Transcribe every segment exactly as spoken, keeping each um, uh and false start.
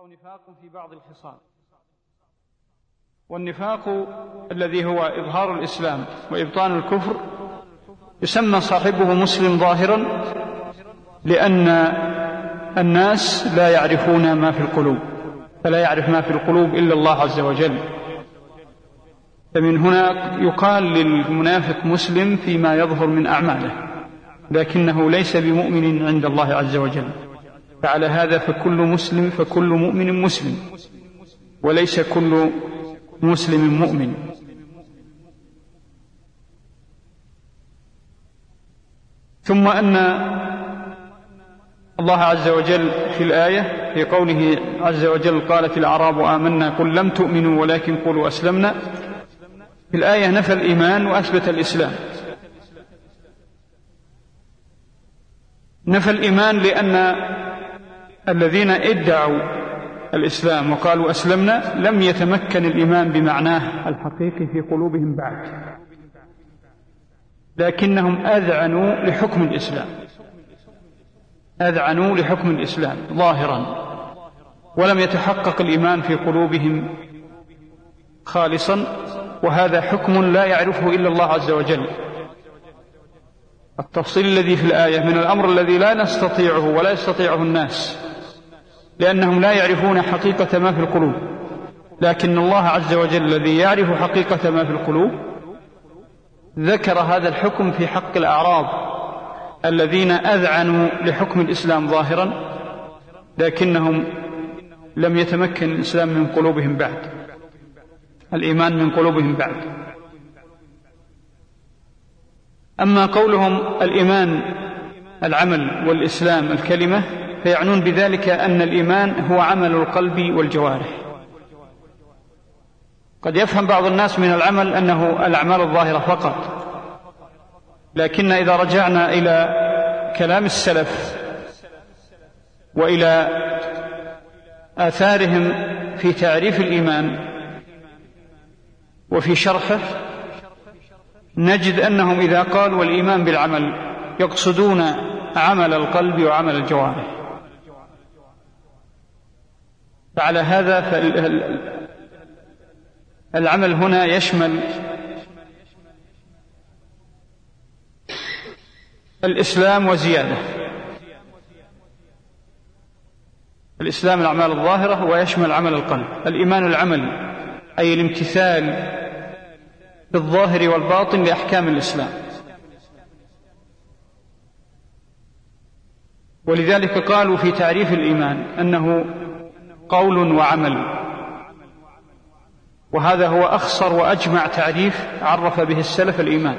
نفاق في بعض الخصال. والنفاق الذي هو إظهار الإسلام وإبطان الكفر يسمى صاحبه مسلم ظاهرا، لأن الناس لا يعرفون ما في القلوب، فلا يعرف ما في القلوب إلا الله عز وجل. فمن هنا يقال للمنافق مسلم فيما يظهر من أعماله، لكنه ليس بمؤمن عند الله عز وجل. فعلى هذا فكل مسلم فكل مؤمن مسلم، وليس كل مسلم مؤمن. ثم أن الله عز وجل في الآية في قوله عز وجل قالت الأعراب آمنا قل لم تؤمنوا ولكن قولوا أسلمنا، في الآية نفى الإيمان وأثبت الإسلام. نفى الإيمان لأن الذين ادعوا الإسلام وقالوا أسلمنا لم يتمكن الإيمان بمعناه الحقيقي في قلوبهم بعد، لكنهم أذعنوا لحكم الإسلام، أذعنوا لحكم الإسلام ظاهرا، ولم يتحقق الإيمان في قلوبهم خالصا، وهذا حكم لا يعرفه إلا الله عز وجل. التفصيل الذي في الآية من الأمر الذي لا نستطيعه ولا يستطيعه الناس، لأنهم لا يعرفون حقيقة ما في القلوب، لكن الله عز وجل الذي يعرف حقيقة ما في القلوب ذكر هذا الحكم في حق الأعراب الذين أذعنوا لحكم الإسلام ظاهرا، لكنهم لم يتمكن الإسلام من قلوبهم بعد، الإيمان من قلوبهم بعد. أما قولهم الإيمان العمل والإسلام الكلمة، فيعنون بذلك أن الإيمان هو عمل القلب والجوارح. قد يفهم بعض الناس من العمل أنه الأعمال الظاهرة فقط، لكن إذا رجعنا إلى كلام السلف وإلى آثارهم في تعريف الإيمان وفي شرحه، نجد أنهم إذا قالوا الإيمان بالعمل يقصدون عمل القلب وعمل الجوارح. فعلى هذا فالعمل هنا يشمل الإسلام وزيادة، الإسلام الأعمال الظاهرة ويشمل عمل القلب. الإيمان العمل أي الامتثال بالظاهر والباطن لأحكام الإسلام. ولذلك قالوا في تعريف الإيمان أنه قول وعمل، وهذا هو أخصر وأجمع تعريف عرف به السلف الإيمان،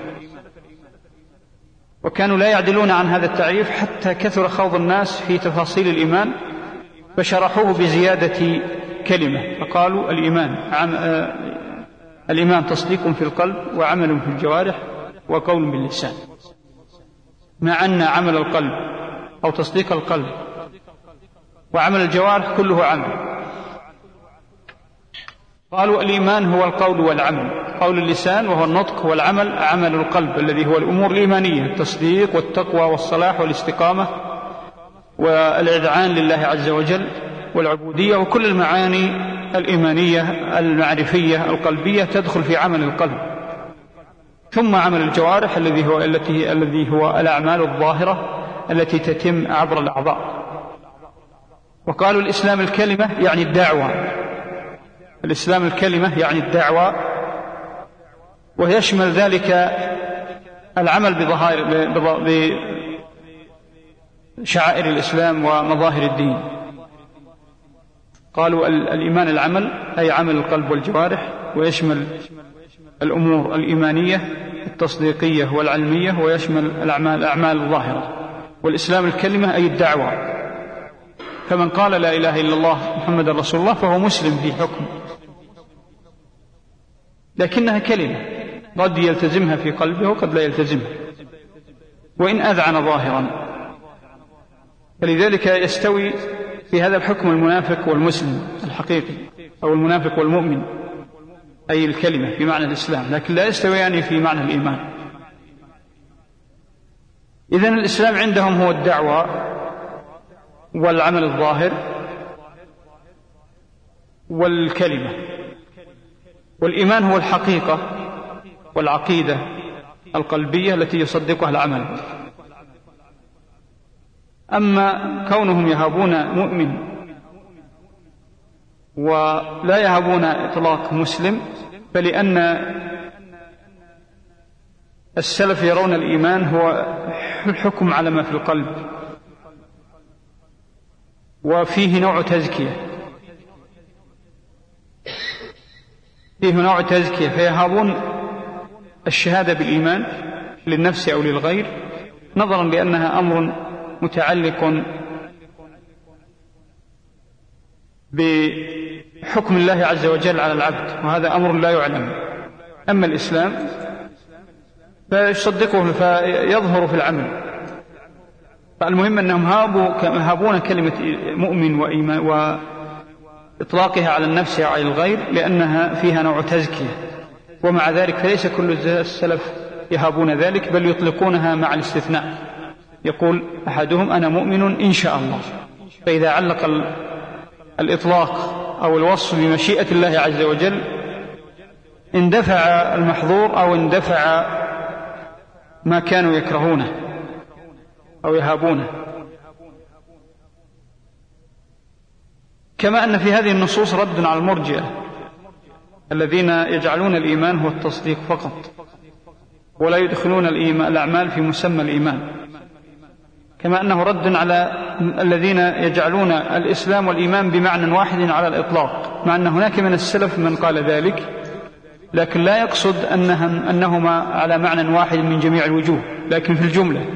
وكانوا لا يعدلون عن هذا التعريف حتى كثر خوض الناس في تفاصيل الإيمان، فشرحوه بزيادة كلمة، فقالوا الإيمان عم... آه... الإيمان تصديق في القلب وعمل في الجوارح وقول باللسان، مع أن عمل القلب أو تصديق القلب وعمل الجوارح كله عمل. قالوا الإيمان هو القول والعمل، قول اللسان وهو النطق، والعمل عمل القلب الذي هو الأمور الإيمانية، التصديق والتقوى والصلاح والاستقامة والإذعان لله عز وجل والعبودية، وكل المعاني الإيمانية المعرفية القلبية تدخل في عمل القلب. ثم عمل الجوارح الذي هو التي الذي هو الأعمال الظاهرة التي تتم عبر الأعضاء. وقالوا الإسلام الكلمة يعني الدعوة، الإسلام الكلمة يعني الدعوة، ويشمل ذلك العمل بظهائر بشعائر الإسلام ومظاهر الدين. قالوا الإيمان العمل أي عمل القلب والجوارح، ويشمل الأمور الإيمانية التصديقية والعلمية، ويشمل الأعمال الأعمال الظاهرة. والإسلام الكلمة أي الدعوة، فمن قال لا إله إلا الله محمد رسول الله فهو مسلم في حكم، لكنها كلمة قد يلتزمها في قلبه وقد لا يلتزمها، وإن أذعن ظاهرا. فلذلك يستوي في هذا الحكم المنافق والمسلم الحقيقي، أو المنافق والمؤمن أي الكلمة في معنى الإسلام، لكن لا يستويان يعني في معنى الإيمان. إذن الإسلام عندهم هو الدعوة والعمل الظاهر، والكلمة. والإيمان هو الحقيقة والعقيدة القلبية التي يصدقها العمل. أما كونهم يهابون مؤمن ولا يهابون إطلاق مسلم فلأن السلف يرون الإيمان هو الحكم على ما في القلب، وفيه نوع تزكية فيه نوع تزكية فيهابون الشهادة بالإيمان للنفس أو للغير نظرا لأنها أمر متعلق بحكم الله عز وجل على العبد، وهذا أمر لا يعلم. أما الإسلام فيصدقه فيظهر في العمل. فالمهم أنهم هابون كلمة مؤمن وإيمان وإطلاقها على النفس أو على الغير لأنها فيها نوع تزكية، ومع ذلك فليس كل السلف يهابون ذلك، بل يطلقونها مع الاستثناء. يقول أحدهم أنا مؤمن إن شاء الله، فإذا علق الإطلاق أو الوصف بمشيئة الله عز وجل اندفع المحظور أو اندفع ما كانوا يكرهونه أو يهابونه. كما أن في هذه النصوص رد على المرجئة الذين يجعلون الإيمان هو التصديق فقط ولا يدخلون الأعمال في مسمى الإيمان، كما أنه رد على الذين يجعلون الإسلام والإيمان بمعنى واحد على الإطلاق، مع أن هناك من السلف من قال ذلك لكن لا يقصد أنهم أنهما على معنى واحد من جميع الوجوه، لكن في الجملة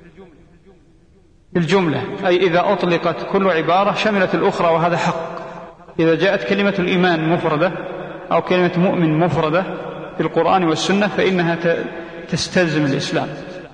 في الجملة أي إذا أطلقت كل عبارة شملت الأخرى، وهذا حق. إذا جاءت كلمة الإيمان مفردة أو كلمة مؤمن مفردة في القرآن والسنة فإنها تستلزم الإسلام،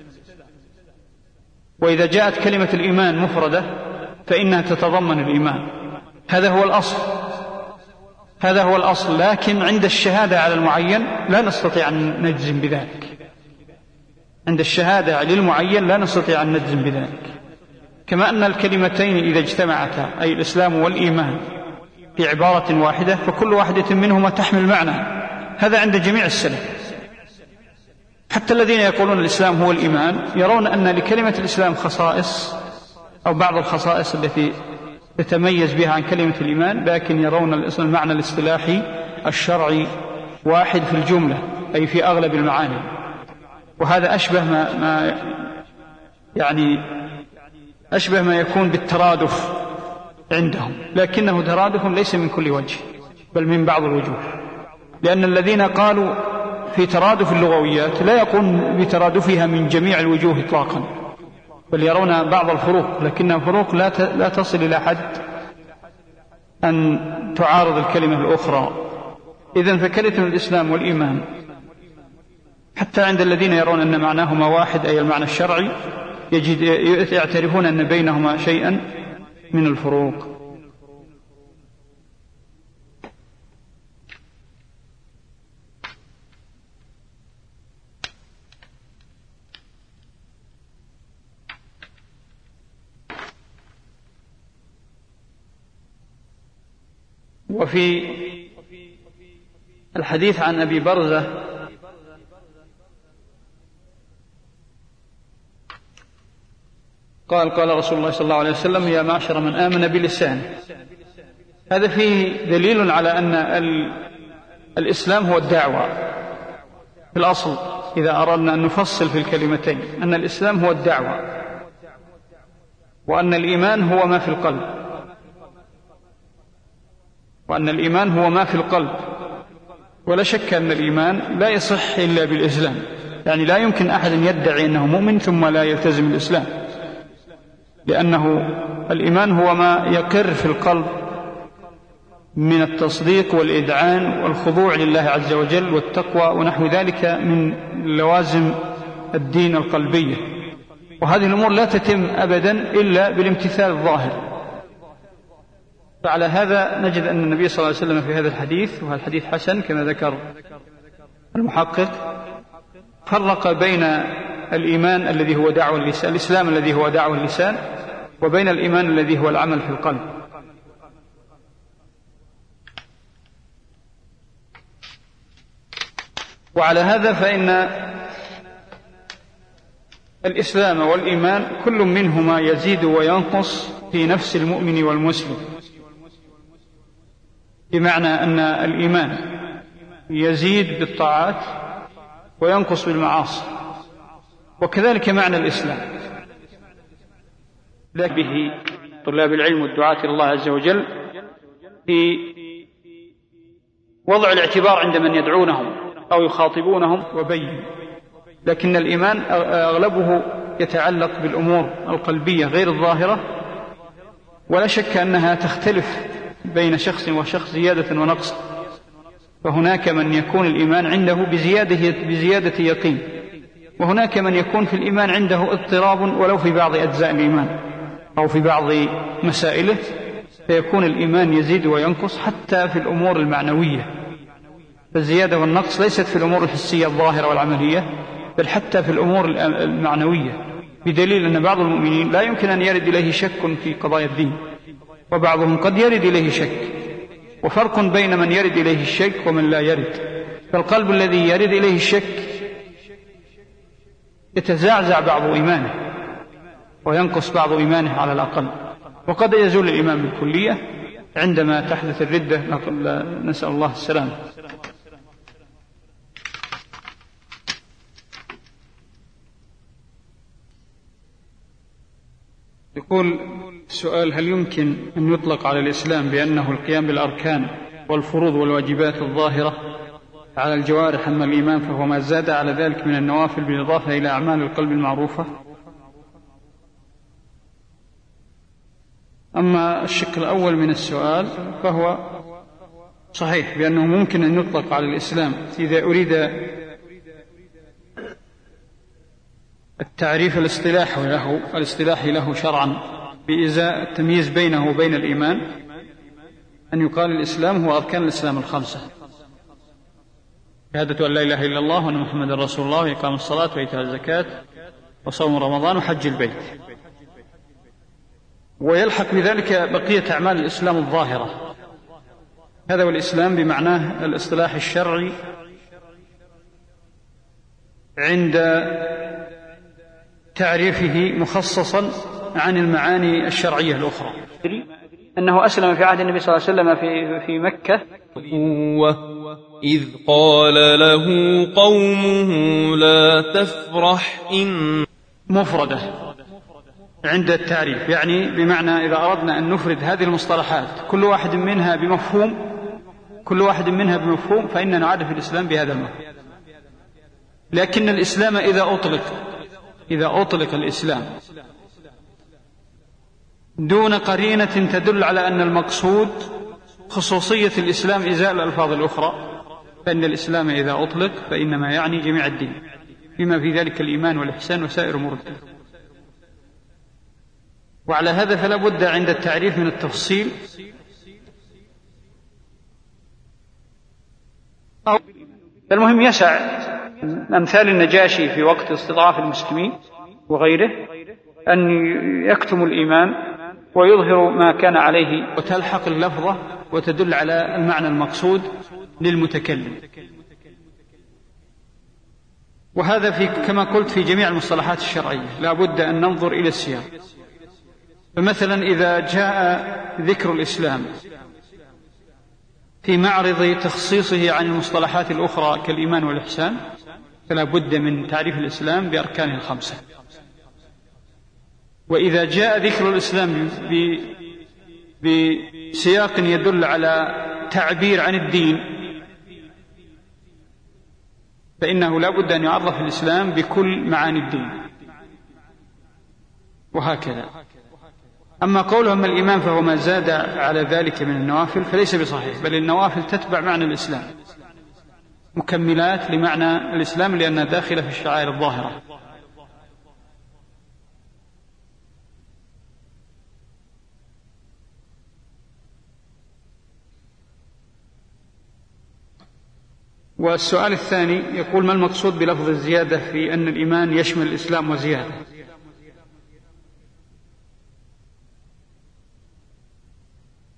وإذا جاءت كلمة الإيمان مفردة فإنها تتضمن الإيمان. هذا هو الأصل هذا هو الأصل لكن عند الشهادة على المعين لا نستطيع أن نجزم بذلك. عند الشهادة للمعين لا نستطيع أن نجزم بذلك. كما أن الكلمتين إذا اجتمعتا أي الإسلام والإيمان في عبارة واحدة فكل واحدة منهما تحمل معنى، هذا عند جميع السلف. حتى الذين يقولون الإسلام هو الإيمان يرون أن لكلمة الإسلام خصائص أو بعض الخصائص التي تتميز بها عن كلمة الإيمان، لكن يرون المعنى الاصطلاحي الشرعي واحد في الجملة أي في أغلب المعاني، وهذا أشبه ما, ما يعني أشبه ما يكون بالترادف عندهم، لكنه ترادف ليس من كل وجه بل من بعض الوجوه، لأن الذين قالوا في ترادف اللغويات لا يكون بترادفها من جميع الوجوه إطلاقا، بل يرون بعض الفروق، لكنها فروق لا لا تصل إلى حد أن تعارض الكلمة الأخرى. إذن فكلمة الإسلام والإيمان حتى عند الذين يرون أن معناهما واحد أي المعنى الشرعي يجد يعترفون أن بينهما شيئا من الفروق. وفي الحديث عن أبي برزة قال قال رسول الله صلى الله عليه وسلم يا معشر من آمن بلسانه. هذا فيه دليل على أن الإسلام هو الدعوة في الأصل، إذا أردنا أن نفصل في الكلمتين أن الإسلام هو الدعوة، وأن الإيمان هو ما في القلب وأن الإيمان هو ما في القلب ولا شك أن الإيمان لا يصح إلا بالإسلام، يعني لا يمكن أحد يدعي أنه مؤمن ثم لا يلتزم الإسلام، لأنه الإيمان هو ما يقر في القلب من التصديق والإذعان والخضوع لله عز وجل والتقوى ونحو ذلك من لوازم الدين القلبية، وهذه الأمور لا تتم أبدا إلا بالامتثال الظاهر. فعلى هذا نجد أن النبي صلى الله عليه وسلم في هذا الحديث، وهذا الحديث حسن كما ذكر المحقق، فرق بين الإيمان الذي هو دعوة اللسان الإسلام الذي هو دعوة اللسان وبين الإيمان الذي هو العمل في القلب. وعلى هذا فإن الإسلام والإيمان كل منهما يزيد وينقص في نفس المؤمن والمسلم، بمعنى أن الإيمان يزيد بالطاعات وينقص بالمعاصي، وكذلك معنى الإسلام. لكن به طلاب العلم والدعاة إلى الله عز وجل في وضع الاعتبار عند من يدعونهم أو يخاطبونهم وبين. لكن الإيمان أغلبه يتعلق بالأمور القلبية غير الظاهرة، ولا شك أنها تختلف بين شخص وشخص زيادة ونقص، فهناك من يكون الإيمان عنده بزيادة, بزيادة يقين، وهناك من يكون في الإيمان عنده اضطراب ولو في بعض أجزاء الإيمان أو في بعض مسائله، فيكون الإيمان يزيد وينقص حتى في الأمور المعنوية. فالزيادة والنقص ليست في الأمور الحسية الظاهرة والعملية، بل حتى في الأمور المعنوية، بدليل أن بعض المؤمنين لا يمكن أن يرد إليه شك في قضايا الدين، وبعضهم قد يرد إليه شك، وفرق بين من يرد إليه الشك ومن لا يرد. فالقلب الذي يرد إليه الشك يتزعزع بعض إيمانه وينقص بعض إيمانه على الأقل، وقد يزول الإيمان بالكلية عندما تحدث الردة، نسأل الله السلامة. يقول السؤال: هل يمكن أن يطلق على الإسلام بأنه القيام بالأركان والفروض والواجبات الظاهرة على الجوارح، أما الإيمان فهو ما زاد على ذلك من النوافل بالإضافة إلى أعمال القلب المعروفة؟ أما الشق الأول من السؤال فهو صحيح بأنه ممكن أن يطلق على الإسلام إذا أريد التعريف الاصطلاحي له, الاصطلاحي له شرعا بإزاء التمييز بينه وبين الإيمان، أن يقال الإسلام هو أركان الإسلام الخمسة: شهادة أن لا إله إلا الله وأن محمد رسول الله، وإقام الصلاة وإيتاء الزكاة وصوم رمضان وحج البيت، ويلحق بذلك بقية أعمال الإسلام الظاهرة. هذا هو الإسلام بمعناه الاصطلاح الشرعي عند تعريفه مخصصا عن المعاني الشرعية الأخرى. أنه أسلم في عهد النبي صلى الله عليه وسلم في, في مكة، إذ قال له قومه لا تفرح إن مفردة عند التعريف، يعني بمعنى إذا أردنا أن نفرد هذه المصطلحات كل واحد منها بمفهوم كل واحد منها بمفهوم فإننا نعرف الإسلام بهذا المفهوم. لكن الإسلام إذا أطلق إذا أطلق الإسلام دون قرينة تدل على أن المقصود خصوصية الإسلام إزاء الألفاظ الأخرى، فإن الإسلام إذا أطلق فإنما يعني جميع الدين، بما في ذلك الإيمان والإحسان وسائر أمور الدين. وعلى هذا فلا بد عند التعريف من التفصيل، أو المهم يسع أمثال النجاشي في وقت استضعاف المسلمين وغيره أن يكتم الإيمان ويظهر ما كان عليه، وتلحق اللفظة وتدل على المعنى المقصود للمتكلم. وهذا في كما قلت في جميع المصطلحات الشرعية لا بد أن ننظر إلى السياق. فمثلا إذا جاء ذكر الإسلام في معرض تخصيصه عن المصطلحات الأخرى كالإيمان والإحسان، فلا بد من تعريف الإسلام بأركانه الخمسة. وإذا جاء ذكر الإسلام بسياق يدل على تعبير عن الدين، فإنه لا بد أن يعرف الإسلام بكل معاني الدين، وهكذا. أما قولهم الإيمان فهو ما زاد على ذلك من النوافل فليس بصحيح، بل النوافل تتبع معنى الإسلام، مكملات لمعنى الإسلام، لأنها داخلة في الشعائر الظاهرة. والسؤال الثاني يقول: ما المقصود بلفظ الزيادة في أن الإيمان يشمل الإسلام وزيادة؟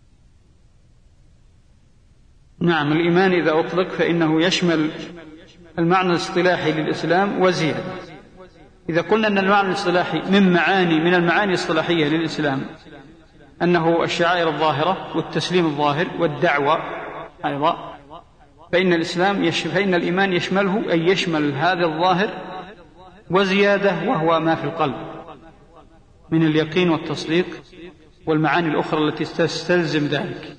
نعم، الإيمان إذا أطلق فإنه يشمل المعنى الاصطلاحي للإسلام وزيادة. إذا قلنا أن المعنى الاصطلاحي من معاني من المعاني الاصطلاحية للإسلام أنه الشعائر الظاهرة والتسليم الظاهر والدعوة أيضا، فإن الإسلام يش... فإن الإيمان يشمله، أي يشمل هذا الظاهر وزيادة، وهو ما في القلب من اليقين والتصديق والمعاني الأخرى التي تستلزم ذلك.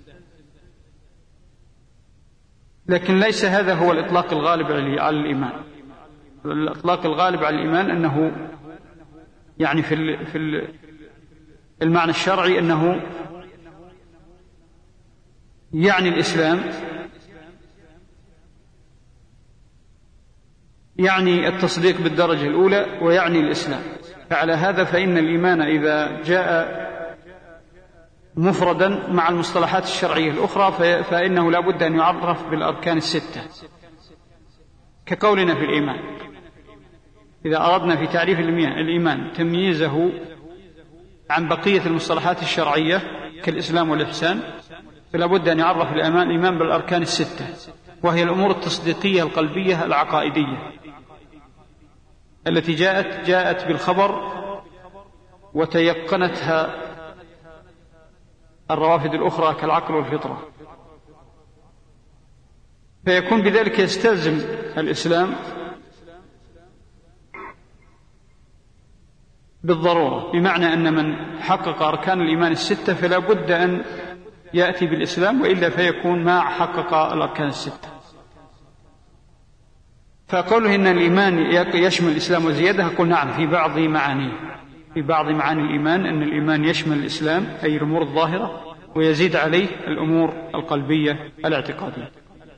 لكن ليس هذا هو الإطلاق الغالب على الإيمان. الإطلاق الغالب على الإيمان أنه يعني في في المعنى الشرعي أنه يعني الإسلام، يعني التصديق بالدرجة الأولى، ويعني الإسلام. فعلى هذا فإن الإيمان إذا جاء مفردا مع المصطلحات الشرعية الأخرى فإنه لا بد أن يعرف بالأركان الستة، كقولنا في الإيمان. إذا أردنا في تعريف الإيمان تمييزه عن بقية المصطلحات الشرعية كالإسلام والإحسان، فلا بد أن يعرف الإيمان بالأركان الستة، وهي الأمور التصديقية القلبية العقائدية التي جاءت جاءت بالخبر وتيقنتها الروافد الأخرى كالعقل والفطرة. فيكون بذلك يستلزم الإسلام بالضرورة، بمعنى أن من حقق أركان الإيمان الستة فلا بد أن يأتي بالإسلام، وإلا فيكون ما حقق الأركان الستة. فقوله إن الإيمان يشمل الإسلام وزيادة، أقول نعم في بعض معانيه، في بعض معاني الإيمان أن الإيمان يشمل الإسلام أي الأمور الظاهرة، ويزيد عليه الأمور القلبية الاعتقادية.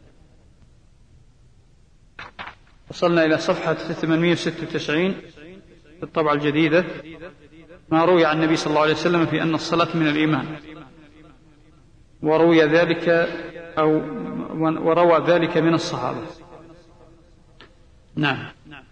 وصلنا إلى صفحة ثمانمائة وستة وتسعين في الطبعة الجديدة، ما روي عن النبي صلى الله عليه وسلم في أن الصلاة من الإيمان، وروي ذلك أو وروى ذلك من الصحابة. نعم.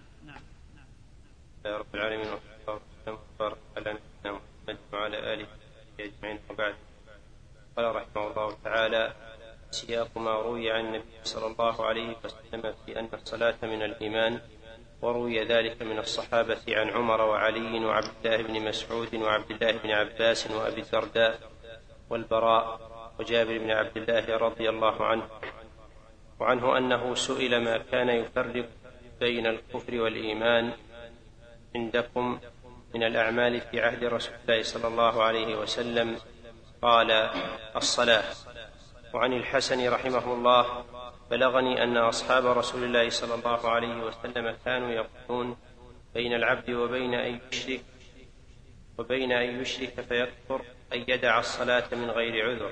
يا رب العالمين، وبارك على نبينا محمد وعلى آله أجمعين، وبعد. قال رحمه الله تعالى: سياق ما روي عن النبي صلى الله عليه وسلم في أن الصلاة من الإيمان، وروي ذلك من الصحابة عن عمر وعلي وعبد الله بن مسعود وعبد الله بن عباس وأبي الدرداء والبراء وجابر بن عبد الله رضي الله عنه. وعنه أنه سئل ما كان يفرق بين الكفر والإيمان عندكم من الأعمال في عهد رسول الله صلى الله عليه وسلم، قال: الصلاة. وعن الحسن رحمه الله: بلغني أن أصحاب رسول الله صلى الله عليه وسلم كانوا يقولون: بين العبد وبين أن يشرك وبين أن يشرك فيكفر أن يدع الصلاة من غير عذر.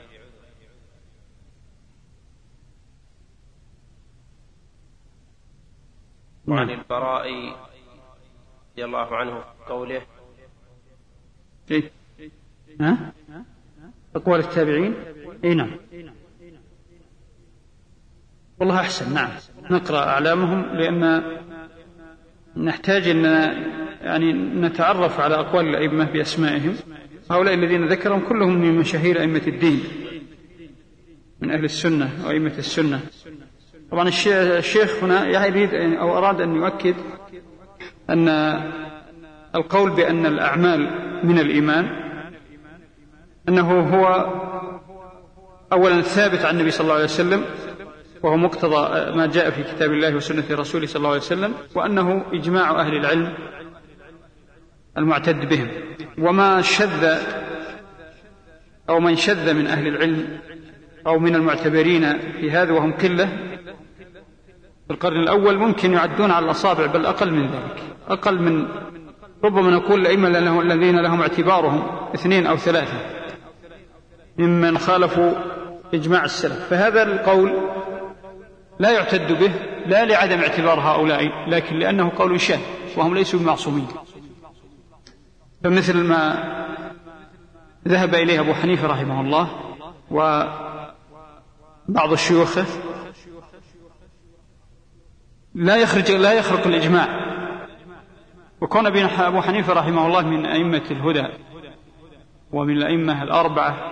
وعن البراء رضي الله عنه في قوله: إيه؟ ها؟ أقوال التابعين. إيه نعم، والله أحسن. نعم، نقرأ أعلامهم، لأن نحتاج أن يعني نتعرف على أقوال الأئمة بأسمائهم. هؤلاء الذين ذكرهم كلهم من مشاهير أئمة الدين من أهل السنة وأئمة السنة. طبعا الشيخ هنا يريد أو أراد أن يؤكد أن القول بأن الأعمال من الإيمان أنه هو أولا ثابت عن النبي صلى الله عليه وسلم، وهو مقتضى ما جاء في كتاب الله وسنة رسوله صلى الله عليه وسلم، وأنه إجماع أهل العلم المعتد بهم. وما شذ أو من شذ من أهل العلم أو من المعتبرين في هذا وهم قلة في القرن الأول ممكن يعدون على الأصابع، بل أقل من ذلك، أقل من ربما نقول الأئمة الذين لهم اعتبارهم اثنين أو ثلاثة ممن خالفوا إجماع السلف. فهذا القول لا يعتد به، لا لعدم اعتبار هؤلاء، لكن لأنه قول شاذ وهم ليسوا معصومين. فمثل ما ذهب إليه أبو حنيفة رحمه الله وبعض الشيوخ لا يخرج لا يخرق الإجماع. وكون أبو حنيفة رحمه الله من أئمة الهدى ومن الأئمة الأربعة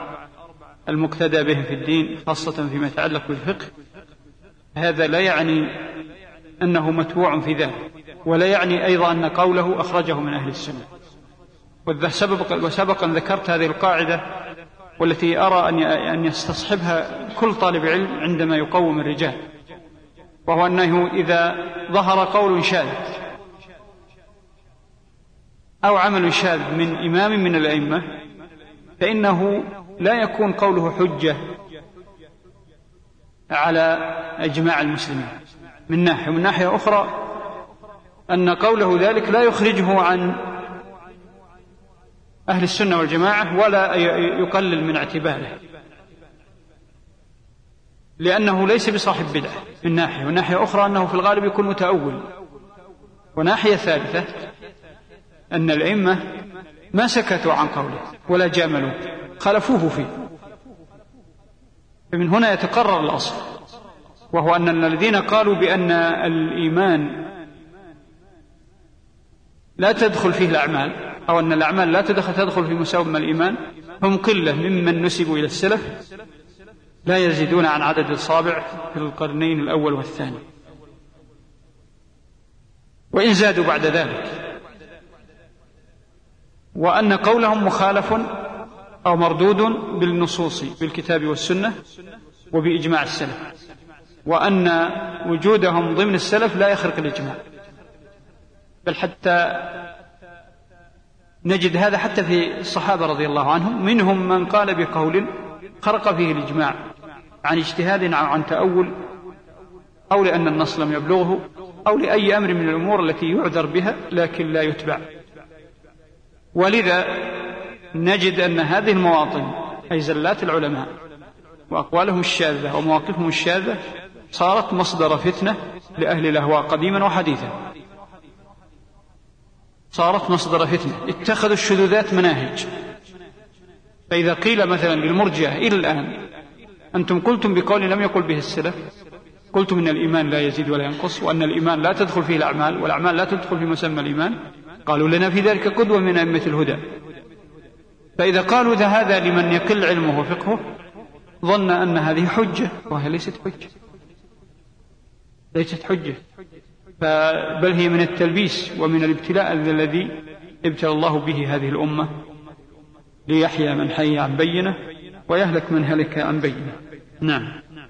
المقتدى بهم في الدين، خاصة فيما يتعلق بالفقه، هذا لا يعني أنه متبوع في ذلك، ولا يعني أيضا أن قوله أخرجه من أهل السنة. وسبق أن ذكرت هذه القاعدة والتي أرى أن يستصحبها كل طالب علم عندما يقوم الرجال، وهو أنه إذا ظهر قول شاذ أو عمل شاذ من إمام من الأئمة فإنه لا يكون قوله حجة على إجماع المسلمين من ناحية، ومن ناحية أخرى أن قوله ذلك لا يخرجه عن أهل السنة والجماعة ولا يقلل من اعتباره، لأنه ليس بصاحب بدعة من ناحية، ومن ناحية أخرى أنه في الغالب يكون متأول. وناحية ثالثة أن الأئمة ما سكتوا عن قوله ولا جاملوا، خالفوه فيه. فمن هنا يتقرر الأصل، وهو أن الذين قالوا بأن الإيمان لا تدخل فيه الأعمال، أو أن الأعمال لا تدخل في مسمى الإيمان، هم قلة ممن نسبوا إلى السلف لا يزيدون عن عدد الأصابع في القرنين الأول والثاني، وإن زادوا بعد ذلك. وأن قولهم مخالف أو مردود بالنصوص بالكتاب والسنة وبإجماع السلف، وأن وجودهم ضمن السلف لا يخرق الإجماع، بل حتى نجد هذا حتى في الصحابة رضي الله عنهم، منهم من قال بقول خرق فيه الإجماع عن اجتهاد أو عن تأول، أو لأن النص لم يبلغه، أو لأي أمر من الأمور التي يعذر بها لكن لا يتبع. ولذا نجد أن هذه المواطن أي زلات العلماء وأقوالهم الشاذة ومواقفهم الشاذة صارت مصدر فتنة لأهل الأهواء قديما وحديثا، صارت مصدر فتنة، اتخذوا الشذوذات مناهج. فإذا قيل مثلا للمرجئة إلى الآن أنتم قلتم بقول لم يقل به السلف، قلتم إن الإيمان لا يزيد ولا ينقص، وأن الإيمان لا تدخل فيه الأعمال والأعمال لا تدخل في مسمى الإيمان، قالوا لنا في ذلك قدوة من أئمة الهدى. فإذا قالوا هذا لمن يقل علمه وفقهه ظن أن هذه حجة، وهي ليست حجة، ليست حجة، بل هي من التلبيس ومن الابتلاء الذي ابتلى الله به هذه الأمة، ليحيى من حي عن بينه ويهلك من هلك عن بينه. نعم.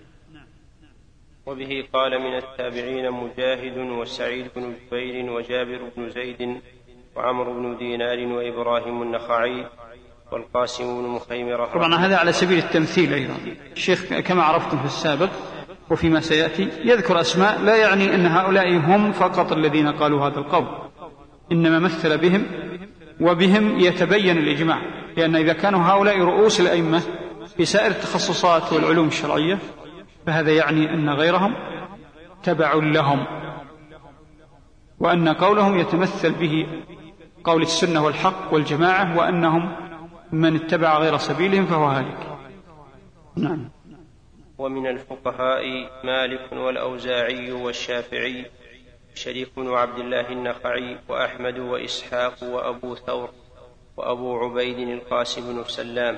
وبه قال من التابعين مجاهد وسعيد بن جبير وجابر بن زيد وعمرو بن دينار وإبراهيم النخعي والقاسم بن مخيمرة. طبعا هذا على سبيل التمثيل أيضا. الشيخ كما عرفتم في السابق وفيما سيأتي يذكر أسماء، لا يعني أن هؤلاء هم فقط الذين قالوا هذا القول، إنما مثل بهم وبهم يتبين الإجماع، لأن إذا كانوا هؤلاء رؤوس الأئمة في سائر التخصصات والعلوم الشرعية فهذا يعني أن غيرهم تبع لهم، وأن قولهم يتمثل به قول السنة والحق والجماعة، وأنهم من اتبع غير سبيلهم فهو هالك. نعم. ومن الفقهاء مالك والأوزاعي والشافعي شريك بن عبد الله النخعي وأحمد وإسحاق وأبو ثور وأبو عبيد القاسم بن سلام.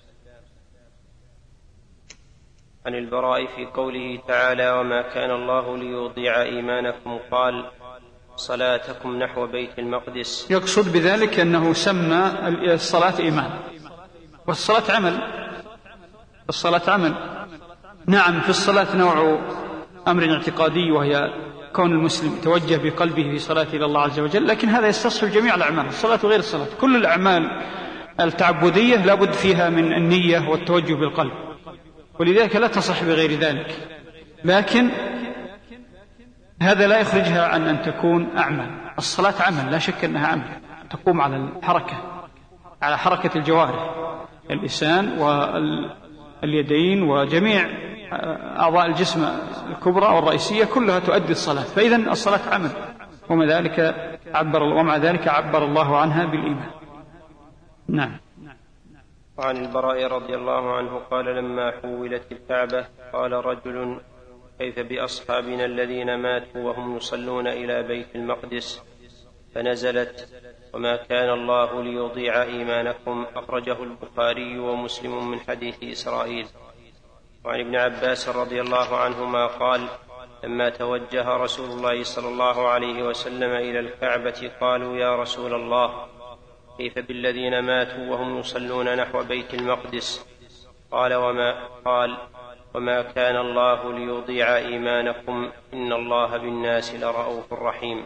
عن البراء في قوله تعالى وما كان الله ليضيع إيمانكم قال صلاتكم نحو بيت المقدس، يقصد بذلك أنه سمى الصلاة إيمان، والصلاة عمل، الصلاة عمل. نعم، في الصلاة نوع أمر اعتقادي وهي كون المسلم يتوجه بقلبه في صلاته إلى الله عز وجل، لكن هذا يستصحب جميع الأعمال، الصلاة وغير الصلاة، كل الأعمال التعبدية لابد فيها من النية والتوجه بالقلب، ولذلك لا تصح بغير ذلك. لكن هذا لا يخرجها عن أن تكون أعمال. الصلاة عمل، لا شك أنها عمل، تقوم على الحركة، على حركة الجوارح، اللسان واليدين وجميع أعضاء الجسم الكبرى والرئيسية كلها تؤدي الصلاة. فإذن الصلاة عمل، ومع ذلك عبر ومع ذلك عبر الله عنها بالإيمان. نعم. وعن البراء رضي الله عنه قال لما حولت الكعبة قال رجل كيف بأصحابنا الذين ماتوا وهم يصلون إلى بيت المقدس، فنزلت وما كان الله ليضيع إيمانكم، أخرجه البخاري ومسلم من حديث إسرائيل. وعن ابن عباس رضي الله عنهما قال لما توجه رسول الله صلى الله عليه وسلم إلى الكعبة قالوا يا رسول الله كيف بالذين ماتوا وهم يصلون نحو بيت المقدس؟ قال وما, قال وما كان الله ليضيع إيمانكم إن الله بالناس لرءوف رحيم.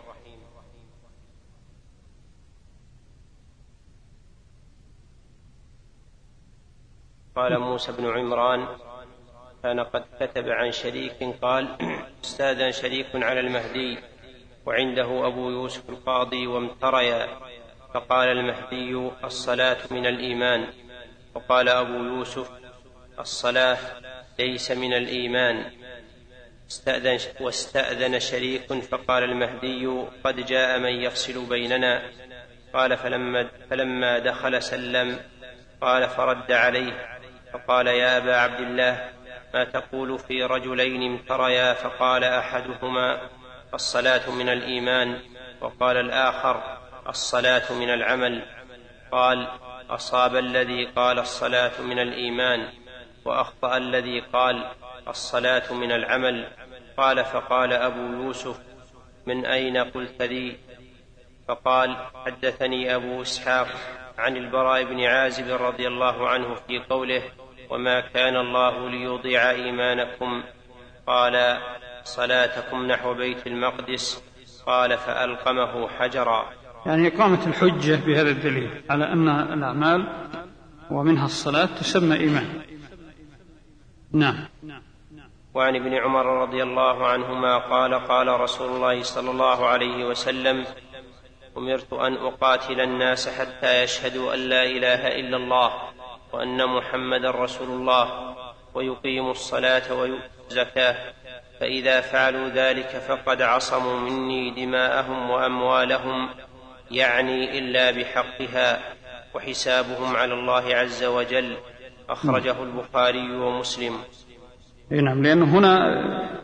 قال موسى بن عمران كان قد كتب عن شريك قال استأذن شريك على المهدي وعنده أبو يوسف القاضي وامتريا، فقال المهدي الصلاة من الإيمان، وقال أبو يوسف الصلاة ليس من الإيمان. استأذن واستأذن شريك فقال المهدي قد جاء من يفصل بيننا. قال فلما, فلما دخل سلم. قال فرد عليه فقال يا أبا عبد الله ما تقول في رجلين امتريا؟ فقال أحدهما الصلاة من الإيمان، وقال الآخر الصلاة من العمل. قال أصاب الذي قال الصلاة من الإيمان وأخطأ الذي قال الصلاة من العمل. قال فقال أبو يوسف من أين قلت لي؟ فقال حدثني أبو إسحاق عن البراء بن عازب رضي الله عنه في قوله وما كان الله ليضيع إيمانكم قال صلاتكم نحو بيت المقدس. قال فألقمه حجرا. يعني إقامة الحجة بهذا الدليل على أن الأعمال ومنها الصلاة تسمى إيمان. نعم. وعن ابن عمر رضي الله عنهما قال قال رسول الله صلى الله عليه وسلم أمرت أن أقاتل الناس حتى يشهدوا أن لا إله إلا الله وأن محمد رسول الله ويقيموا الصلاة ويؤتوا الزكاة، فإذا فعلوا ذلك فقد عصموا مني دماءهم وأموالهم، يعني إلا بحقها، وحسابهم على الله عز وجل. أخرجه البخاري ومسلم. نعم، لأنه هنا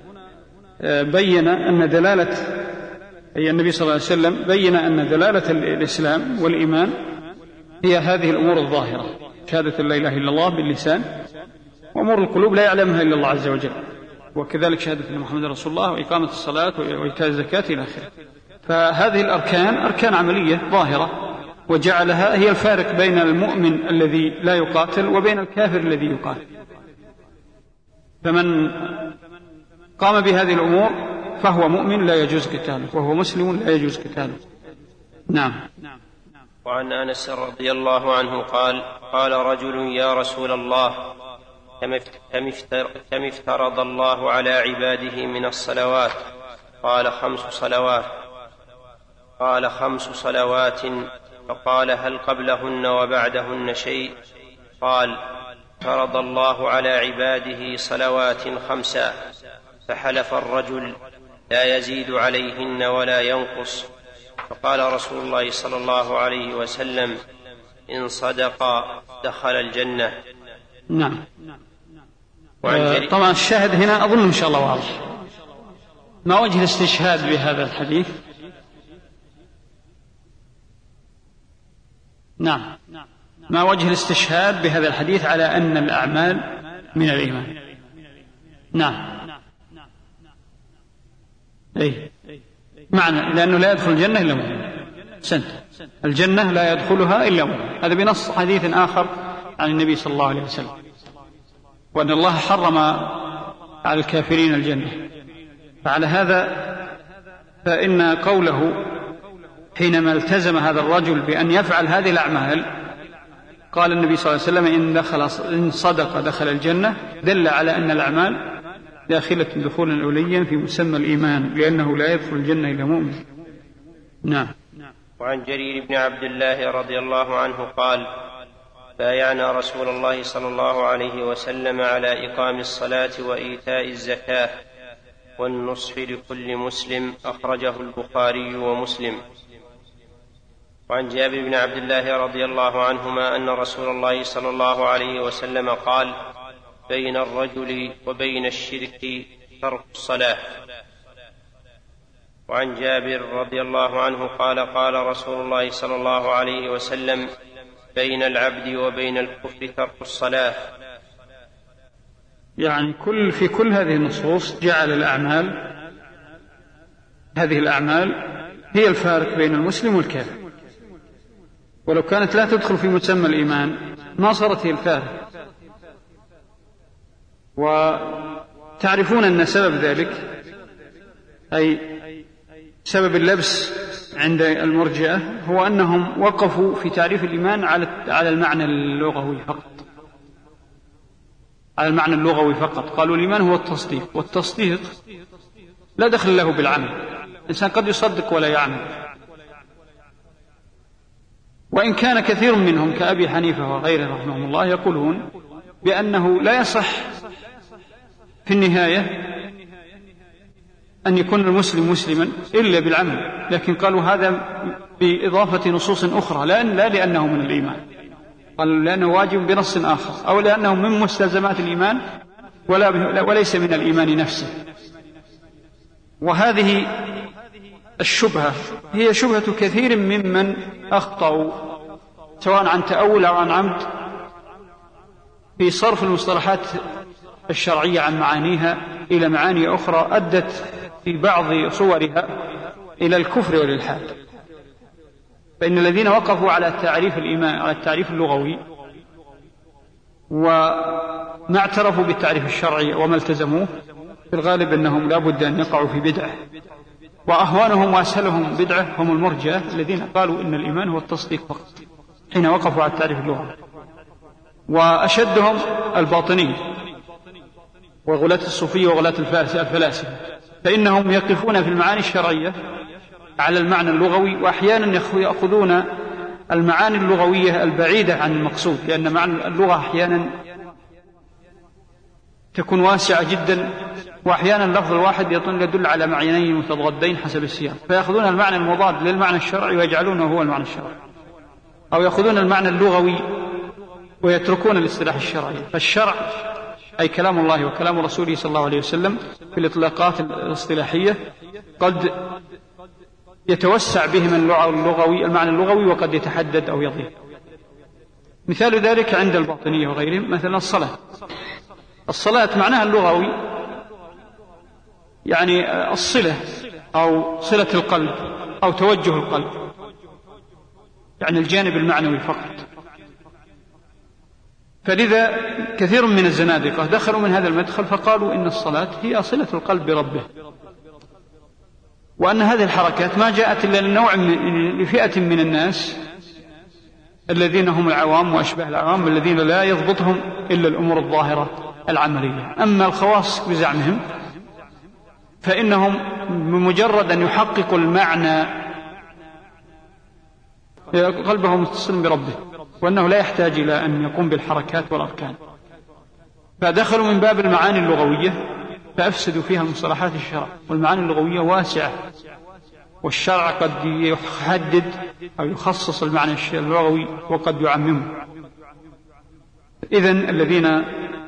بين أن دلالة أي النبي صلى الله عليه وسلم بين أن دلالة الإسلام والإيمان هي هذه الأمور الظاهرة، شهادة لا إله إلا الله باللسان، وأمور القلوب لا يعلمها إلا الله عز وجل، وكذلك شهادة أن محمد رسول الله وإقامة الصلاة وإيتاء الزكاة إلى آخره. فهذه الأركان أركان عملية ظاهرة، وجعلها هي الفارق بين المؤمن الذي لا يقاتل وبين الكافر الذي يقاتل. فمن قام بهذه الأمور فهو مؤمن لا يجوز قتاله، وهو مسلم لا يجوز قتاله. نعم. وعن أنس رضي الله عنه قال قال رجل يا رسول الله كم افترض الله على عباده من الصلوات؟ قال خمس صلوات. قال خمس صلوات. فقال هل قبلهن وبعدهن شيء؟ قال فرض الله على عباده صلوات خمسا. فحلف الرجل لا يزيد عليهن ولا ينقص. فقال رسول الله صلى الله عليه وسلم إن صدقا دخل الجنة. نعم. طبعا الشاهد هنا أظن إن شاء الله واضح. ما وجه الاستشهاد بهذا الحديث؟ نعم، ما وجه الاستشهاد بهذا الحديث على أن الأعمال من الإيمان؟ نعم. أي معنى لأنه لا يدخل الجنة إلا مؤمن. سنت الجنة لا يدخلها إلا مؤمن، هذا بنص حديث آخر عن النبي صلى الله عليه وسلم، وأن الله حرم على الكافرين الجنة. فعلى هذا فإن قوله حينما التزم هذا الرجل بأن يفعل هذه الأعمال قال النبي صلى الله عليه وسلم إن, دخل إن صدق دخل الجنة، دل على أن الأعمال داخلة دخولا أوليا في مسمى الإيمان، لأنه لا يدخل الجنة إلا مؤمن. نعم. وعن جرير بن عبد الله رضي الله عنه قال بايعنا رسول الله صلى الله عليه وسلم على إقام الصلاة وإيتاء الزكاة والنصح لكل مسلم. أخرجه البخاري ومسلم. وعن جابر بن عبد الله رضي الله عنهما أن رسول الله صلى الله عليه وسلم قال بين الرجل وبين الشرك ترك الصلاة. وعن جابر رضي الله عنه قال قال رسول الله صلى الله عليه وسلم بين العبد وبين الكفر ترك الصلاة. يعني كل في كل هذه النصوص جعل الأعمال هذه الأعمال هي الفارق بين المسلم والكافر، ولو كانت لا تدخل في مسمى الإيمان ما صارت هي الفارق. وتعرفون أن سبب ذلك، أي سبب اللبس عند المرجئة، هو أنهم وقفوا في تعريف الإيمان على المعنى اللغوي فقط، على المعنى اللغوي فقط. قالوا الإيمان هو التصديق، والتصديق لا دخل له بالعمل. الإنسان قد يصدق ولا يعمل، وإن كان كثير منهم كأبي حنيفة وغيره رحمهم الله يقولون بأنه لا يصح في النهاية أن يكون المسلم مسلما إلا بالعمل، لكن قالوا هذا بإضافة نصوص أخرى، لأن لا لأنه من الإيمان، قالوا لأنه واجب بنص آخر، أو لأنه من مستلزمات الإيمان ولا وليس من الإيمان نفسه. وهذه الشبهة هي شبهة كثير ممن أخطأوا سواء عن تأول أو عن عمد في صرف المصطلحات الشرعية عن معانيها إلى معاني أخرى أدت في بعض صورها إلى الكفر والإلحاد. فإن الذين وقفوا على تعريف الإيمان على التعريف اللغوي وما اعترفوا بالتعريف الشرعي وما التزموه، في الغالب أنهم لا بد أن يقعوا في بدعة، وأهوانهم وأسهلهم بدعة هم المرجئة الذين قالوا إن الإيمان هو التصديق فقط حين وقفوا على التعريف اللغوي، وأشدهم الباطنية وغلاة الصوفية وغلاة الفلاسفة، فإنهم يقفون في المعاني الشرعية على المعنى اللغوي، وأحيانا يأخذون المعاني اللغوية البعيدة عن المقصود، لأن معنى اللغة أحيانا تكون واسعة جدا، وأحيانا اللفظ الواحد يدل على معنيين متضادين حسب السياق، فيأخذون المعنى المضاد للمعنى الشرعي ويجعلونه هو المعنى الشرعي، أو يأخذون المعنى اللغوي ويتركون الاصطلاح الشرعي. فالشرع أي كلام الله وكلام رسوله صلى الله عليه وسلم في الإطلاقات الاصطلاحية قد يتوسع بهم اللغوي المعنى اللغوي وقد يتحدد أو يضيق. مثال ذلك عند الباطنية وغيرهم مثلا الصلاة. الصلاة معناها اللغوي يعني الصلة أو صلة القلب أو توجه القلب، يعني الجانب المعنوي فقط. فلذا كثير من الزنادقة دخلوا من هذا المدخل فقالوا إن الصلاة هي صلة القلب بربه، وأن هذه الحركات ما جاءت إلا لنوع من لفئة من الناس الذين هم العوام وأشباه العوام الذين لا يضبطهم إلا الأمور الظاهرة العملية. أما الخواص بزعمهم فإنهم بمجرد أن يحققوا المعنى قلبه متصل بربه، وأنه لا يحتاج إلى أن يقوم بالحركات والأركان، فدخلوا من باب المعاني اللغوية فأفسدوا فيها المصطلحات الشرع. والمعاني اللغوية واسعة، والشرع قد يحدد أو يخصص المعنى اللغوي وقد يعممه. إذن الذين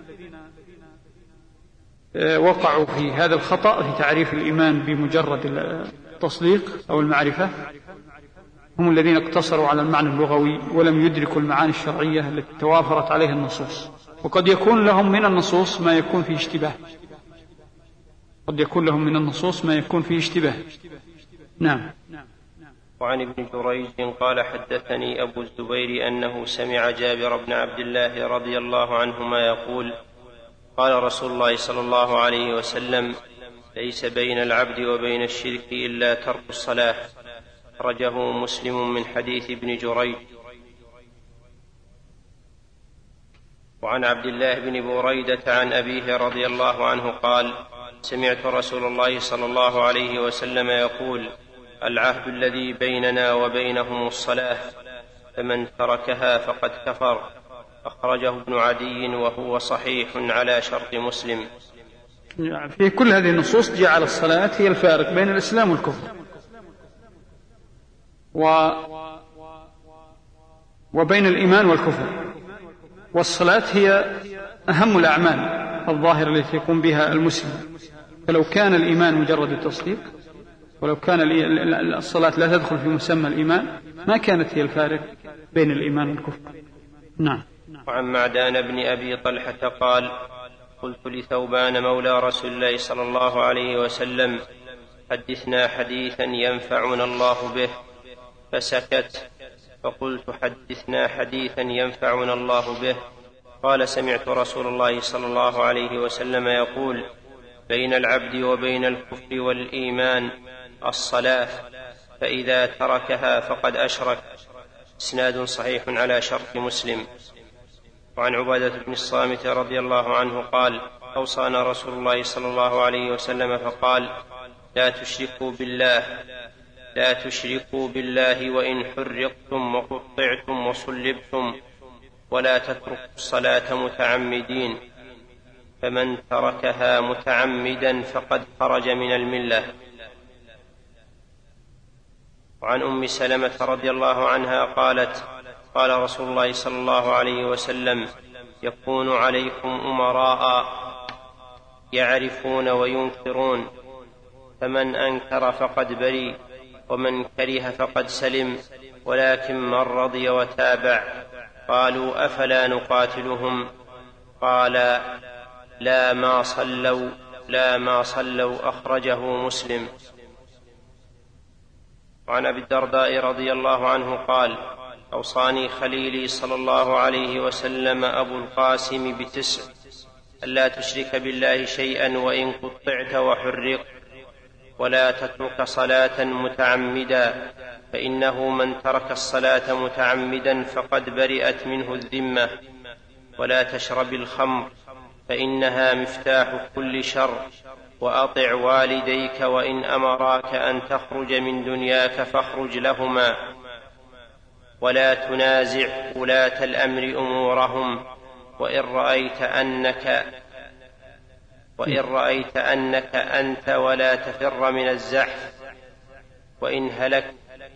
وقعوا في هذا الخطأ في تعريف الإيمان بمجرد التصديق أو المعرفة هم الذين اقتصروا على المعنى اللغوي ولم يدركوا المعاني الشرعية التي توافرت عليها النصوص. وقد يكون لهم من النصوص ما يكون فيه اشتباه، قد يكون لهم من النصوص ما يكون فيه اشتباه. نعم. وعن ابن جريج قال حدثني أبو الزبير أنه سمع جابر بن عبد الله رضي الله عنهما يقول قال رسول الله صلى الله عليه وسلم ليس بين العبد وبين الشرك إلا ترك الصلاة. أخرجه مسلم من حديث ابن جريج. وعن عبد الله بن بريدة عن أبيه رضي الله عنه قال سمعت رسول الله صلى الله عليه وسلم يقول العهد الذي بيننا وبينهم الصلاة فمن تركها فقد كفر. أخرجه ابن عدي وهو صحيح على شرط مسلم. في كل هذه النصوص جعل الصلاة هي الفارق بين الإسلام والكفر و... وبين الإيمان والكفر. والصلاة هي أهم الأعمال الظاهرة التي يقوم بها المسلم. فلو كان الإيمان مجرد التصديق ولو كان الصلاة لا تدخل في مسمى الإيمان ما كانت هي الفارق بين الإيمان والكفر. نعم. وعن معدان بن أبي طلحة قال قلت لثوبان مولى رسول الله صلى الله عليه وسلم حدثنا حديثا ينفعنا الله به، فسكت. فقلت حدثنا حديثا ينفعنا الله به. قال سمعت رسول الله صلى الله عليه وسلم يقول: بين العبد وبين الكفر والإيمان الصلاة، فإذا تركها فقد أشرك. إسناد صحيح على شرط مسلم. وعن عبادة بن الصامت رضي الله عنه قال: أوصانا رسول الله صلى الله عليه وسلم فقال: لا تشركوا بالله لا تشركوا بالله وإن حرقتم وقطعتم وصلبتم، ولا تتركوا الصلاة متعمدين، فمن تركها متعمدا فقد خرج من الملة. وعن أم سلمة رضي الله عنها قالت: قال رسول الله صلى الله عليه وسلم: يكون عليكم أمراء يعرفون وينكرون، فمن أنكر فقد برئ، ومن كره فقد سلم، ولكن من رضي وتابع. قالوا: أفلا نقاتلهم؟ قال: لا ما صلوا لا ما صلوا أخرجه مسلم. وعن أبي الدرداء رضي الله عنه قال: أوصاني خليلي صلى الله عليه وسلم أبو القاسم بتسع: ألا تشرك بالله شيئا وإن قطعت وحرقت، ولا تترك صلاة متعمدا، فإنه من ترك الصلاة متعمدا فقد برئت منه الذمة، ولا تشرب الخمر فإنها مفتاح كل شر، وأطع والديك وإن أمراك أن تخرج من دنياك فاخرج لهما، ولا تنازع ولاة الأمر أمورهم، وإن رأيت أنك وإن رأيت أنك أنت ولا تفر من الزحف، وإن هلك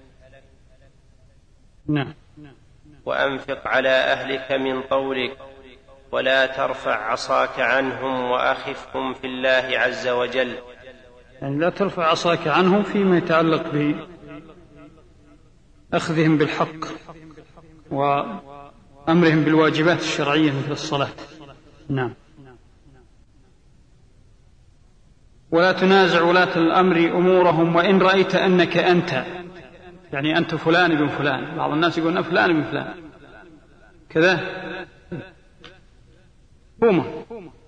وأنفق على أهلك من طولك، ولا ترفع عصاك عنهم وأخفهم في الله عز وجل. يعني لا ترفع عصاك عنهم فيما يتعلق بأخذهم بالحق وأمرهم بالواجبات الشرعية مثل الصلاة. نعم. ولا تنازع ولاة الأمر أمورهم وإن رأيت أنك أنت، يعني أنت فلان ابن فلان. بعض الناس يقولون فلان ابن فلان كذا هما.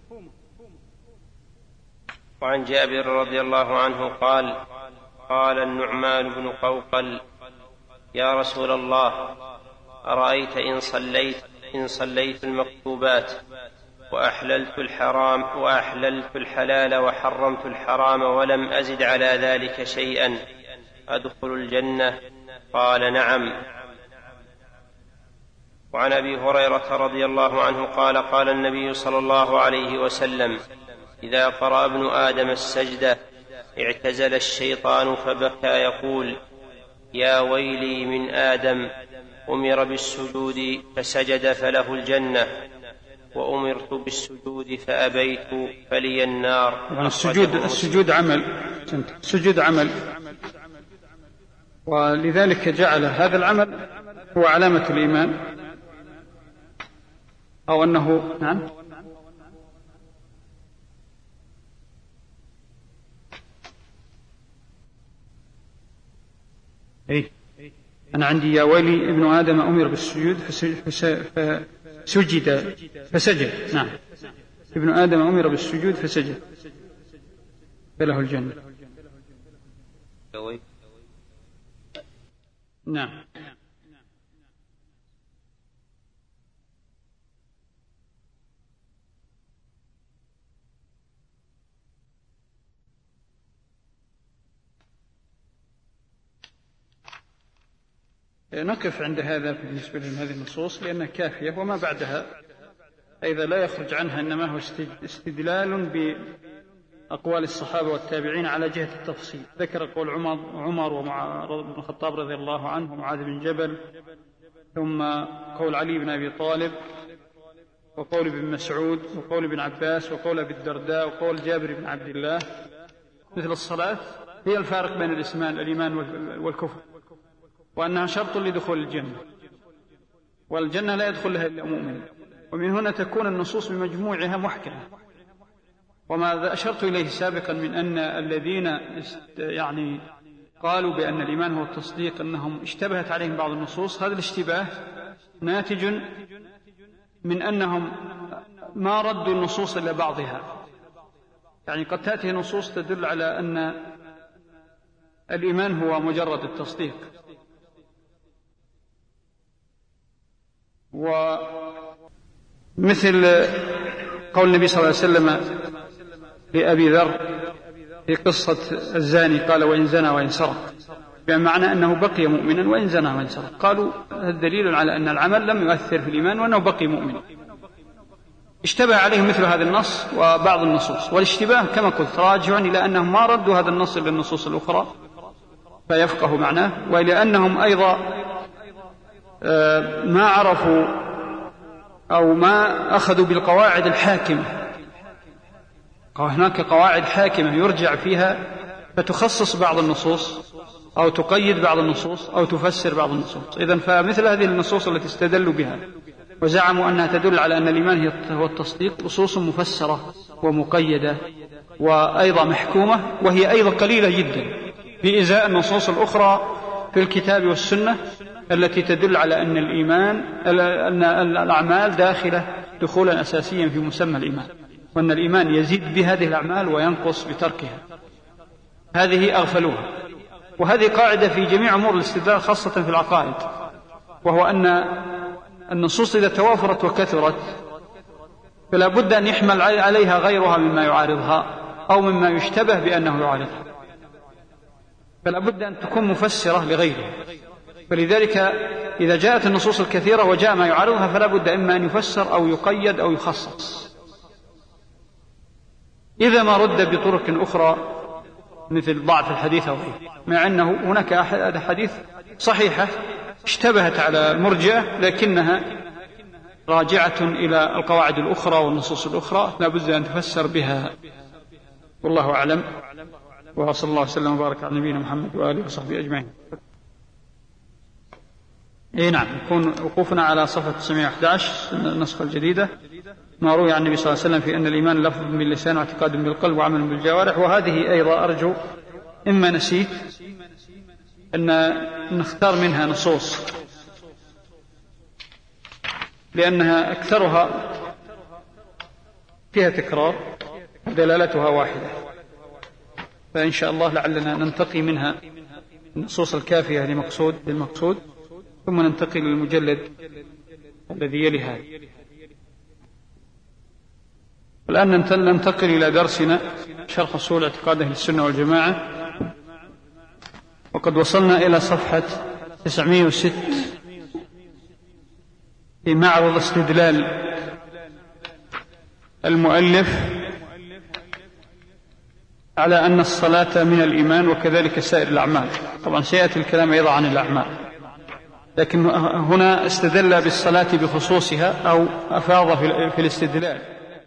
وعن جابر رضي الله عنه قال: قال النعمان بن قوقل: يا رسول الله، أرأيت إن صليت إن صليت المكتوبات وأحللت الحرام وأحللت الحلال وحرمت الحرام ولم أزد على ذلك شيئا، أدخل الجنة؟ قال: نعم. وعن أبي هريرة رضي الله عنه قال: قال النبي صلى الله عليه وسلم: إذا قرأ ابن آدم السجدة اعتزل الشيطان فبكى يقول: يا ويلي من آدم، أمر بالسجود فسجد فله الجنة، وأمرت بالسجود فأبيت فلي النار. السجود السجود عمل السجود عمل ولذلك جعل هذا العمل هو علامة الإيمان، أو أنه نعم إيه أنا عندي يا ويلي ابن آدم أمر بالسجود فسجد فسجد. نعم، ابن آدم أمر بالسجود فسجد فله الجنة. نعم. نقف عند هذا بالنسبة لهذه النصوص لأنها كافية، وما بعدها أيضا لا يخرج عنها، إنما هو استدلال بأقوال الصحابة والتابعين على جهة التفصيل. ذكر قول عمر, عمر ومعاذ بن الخطاب رضي الله عنه ومعاذ بن جبل، ثم قول علي بن أبي طالب، وقول ابن مسعود، وقول ابن عباس، وقول أبي الدرداء، وقول جابر بن عبد الله. مثل الصلاة هي الفارق بين الإيمان والكفر، وأنها شرط لدخول الجنة، والجنة لا يدخل لها إلا مؤمن. ومن هنا تكون النصوص بمجموعها محكمة، وما أشرت إليه سابقا من أن الذين يعني قالوا بأن الإيمان هو التصديق أنهم اشتبهت عليهم بعض النصوص، هذا الاشتباه ناتج من أنهم ما ردوا النصوص إلى بعضها. يعني قد تأتي نصوص تدل على أن الإيمان هو مجرد التصديق، ومثل قول النبي صلى الله عليه وسلم لأبي ذر في قصة الزاني قال وإن زنى وإن سرق، بمعنى أنه بقي مؤمنا وإن زنى وإن سرق. قالوا هذا دليل على أن العمل لم يؤثر في الإيمان وأنه بقي مؤمنا. اشتبه عليهم مثل هذا النص وبعض النصوص، والاشتباه كما قلت راجع إلى أنهم ما ردوا هذا النص إلى النصوص الأخرى فيفقهوا معناه، وإلى أنهم أيضا ما عرفوا أو ما أخذوا بالقواعد الحاكمة. هناك قواعد حاكمة يرجع فيها فتخصص بعض النصوص أو تقيد بعض النصوص أو تفسر بعض النصوص. إذن فمثل هذه النصوص التي استدلوا بها وزعموا أنها تدل على أن الإيمان هو التصديق نصوص مفسرة ومقيدة وأيضا محكومة، وهي أيضا قليلة جدا بإزاء النصوص الأخرى في الكتاب والسنة التي تدل على أن الإيمان أن الأعمال داخلة دخولا أساسيا في مسمى الإيمان، وأن الإيمان يزيد بهذه الأعمال وينقص بتركها. هذه أغفلوها، وهذه قاعدة في جميع أمور الاستدلال خاصة في العقائد، وهو أن النصوص إذا توافرت وكثرت فلا بد أن يحمل عليها غيرها مما يعارضها أو مما يشتبه بأنه يعارضها، فلا بد أن تكون مفسرة لغيرها. فلذلك إذا جاءت النصوص الكثيرة وجاء ما يعارضها فلا بد إما أن يفسر أو يقيد أو يخصص. إذا ما رد بطرق أخرى مثل ضعف الحديث أو غيره، مع أنه هناك أحاديث صحيحة اشتبهت على المرجئة لكنها راجعة إلى القواعد الأخرى والنصوص الأخرى لا بد أن تفسر بها. والله أعلم، وصلى الله وسلم وبارك على نبينا محمد وآله وصحبه أجمعين. إيه نعم، يكون وقوفنا على صفحة تسعمائة وأحد عشر النسخة الجديدة، ما روي عن النبي صلى الله عليه وسلم في أن الإيمان لفظ باللسان واعتقاد بالقلب وعمل بالجوارح. وهذه أيضا أرجو إما نسيت أن نختار منها نصوص لأنها أكثرها فيها تكرار دلالتها واحدة، فإن شاء الله لعلنا ننتقي منها النصوص الكافية لمقصود للمقصود ثم ننتقل للمجلد الذي يلي هذا. الآن ننتقل إلى درسنا شرح أصول اعتقاد أهل السنة والجماعة، وقد وصلنا إلى صفحة تسعمائة وستة في معرض استدلال المؤلف على أن الصلاة من الإيمان وكذلك سائر الأعمال. طبعا سيأتي الكلام أيضا عن الأعمال، لكن هنا استدل بالصلاة بخصوصها أو أفاض في الاستدلال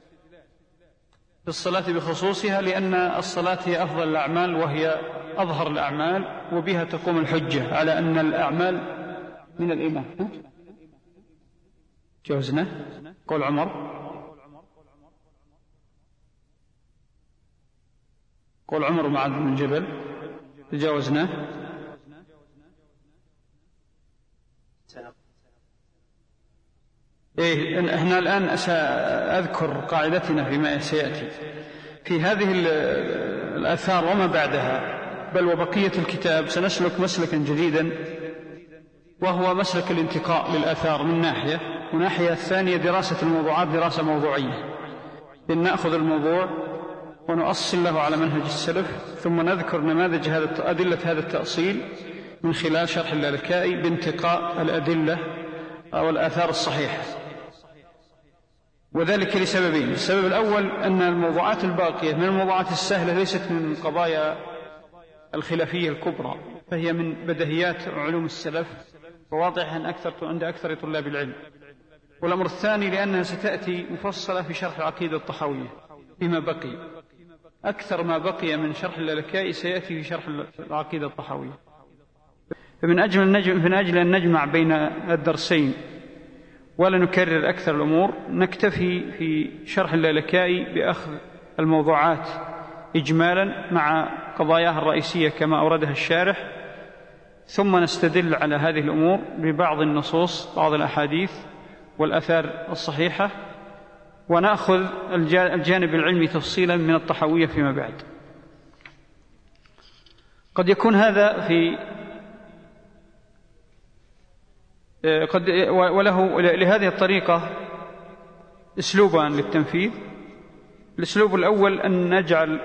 بالصلاة بخصوصها، لأن الصلاة هي أفضل الأعمال وهي أظهر الأعمال، وبها تقوم الحجة على أن الأعمال من الإيمان. جوزنا قول عمر قول عمر معاذ بن جبل تجاوزناه. إيه إحنا الآن سأذكر قاعدتنا فيما سيأتي في هذه الآثار وما بعدها، بل وبقية الكتاب سنسلك مسلكا جديدا وهو مسلك الانتقاء للآثار من ناحية، وناحية الثانية دراسة الموضوعات دراسة موضوعية، إن نأخذ الموضوع ونؤصل له على منهج السلف ثم نذكر نماذج هذا أدلة هذا التأصيل من خلال شرح اللالكائي بانتقاء الأدلة أو الآثار الصحيحة. وذلك لسببين: السبب الأول أن الموضوعات الباقية من الموضوعات السهلة ليست من قضايا الخلافية الكبرى، فهي من بديهيات علوم السلف وواضحة أكثر عند أكثر طلاب العلم. والأمر الثاني لأنها ستأتي مفصلة في شرح العقيدة الطحاوية فيما بقي، أكثر ما بقي من شرح اللالكائي سيأتي في شرح العقيدة الطحاوية. فمن أجل النجم من أجل أن نجمع بين الدرسين ولا نكرر أكثر الأمور، نكتفي في شرح اللالكائي بأخذ الموضوعات إجمالا مع قضاياها الرئيسية كما أوردها الشارح، ثم نستدل على هذه الأمور ببعض النصوص، بعض الأحاديث والآثار الصحيحة، ونأخذ الجانب العلمي تفصيلا من الطحاوية فيما بعد. قد يكون هذا في قد وله لهذه الطريقة أسلوبان للتنفيذ. الأسلوب الأول أن نجعل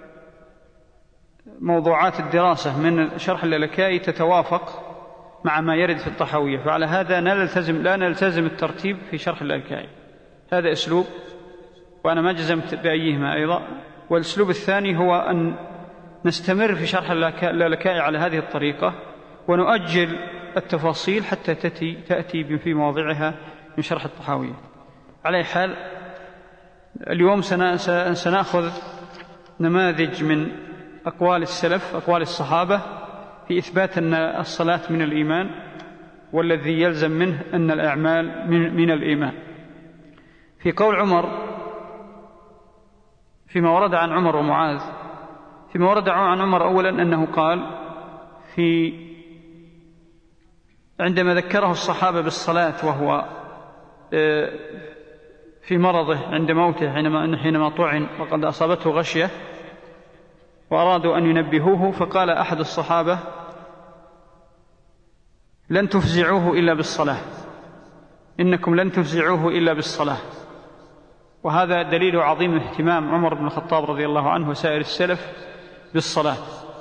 موضوعات الدراسة من شرح اللالكائي تتوافق مع ما يرد في الطحاوية، فعلى هذا نلتزم لا نلتزم الترتيب في شرح اللالكائي. هذا أسلوب، وأنا ما جزمت بأيهما أيضا. والأسلوب الثاني هو أن نستمر في شرح اللالكائي على هذه الطريقة، ونؤجل التفاصيل حتى تأتي, تأتي في مواضعها من شرح الطحاوية. على حال اليوم سنأخذ نماذج من أقوال السلف، أقوال الصحابة، في إثبات أن الصلاة من الإيمان، والذي يلزم منه أن الأعمال من, من الإيمان. في قول عمر، فيما ورد عن عمر ومعاذ، فيما ورد عن عمر أولا أنه قال في عندما ذكره الصحابة بالصلاة وهو في مرضه عند موته حينما, حينما طعن وقد أصابته غشية وأرادوا أن ينبهوه، فقال أحد الصحابة: لن تفزعوه إلا بالصلاة، إنكم لن تفزعوه إلا بالصلاة. وهذا دليل عظيم اهتمام عمر بن الخطاب رضي الله عنه وسائر السلف بالصلاة.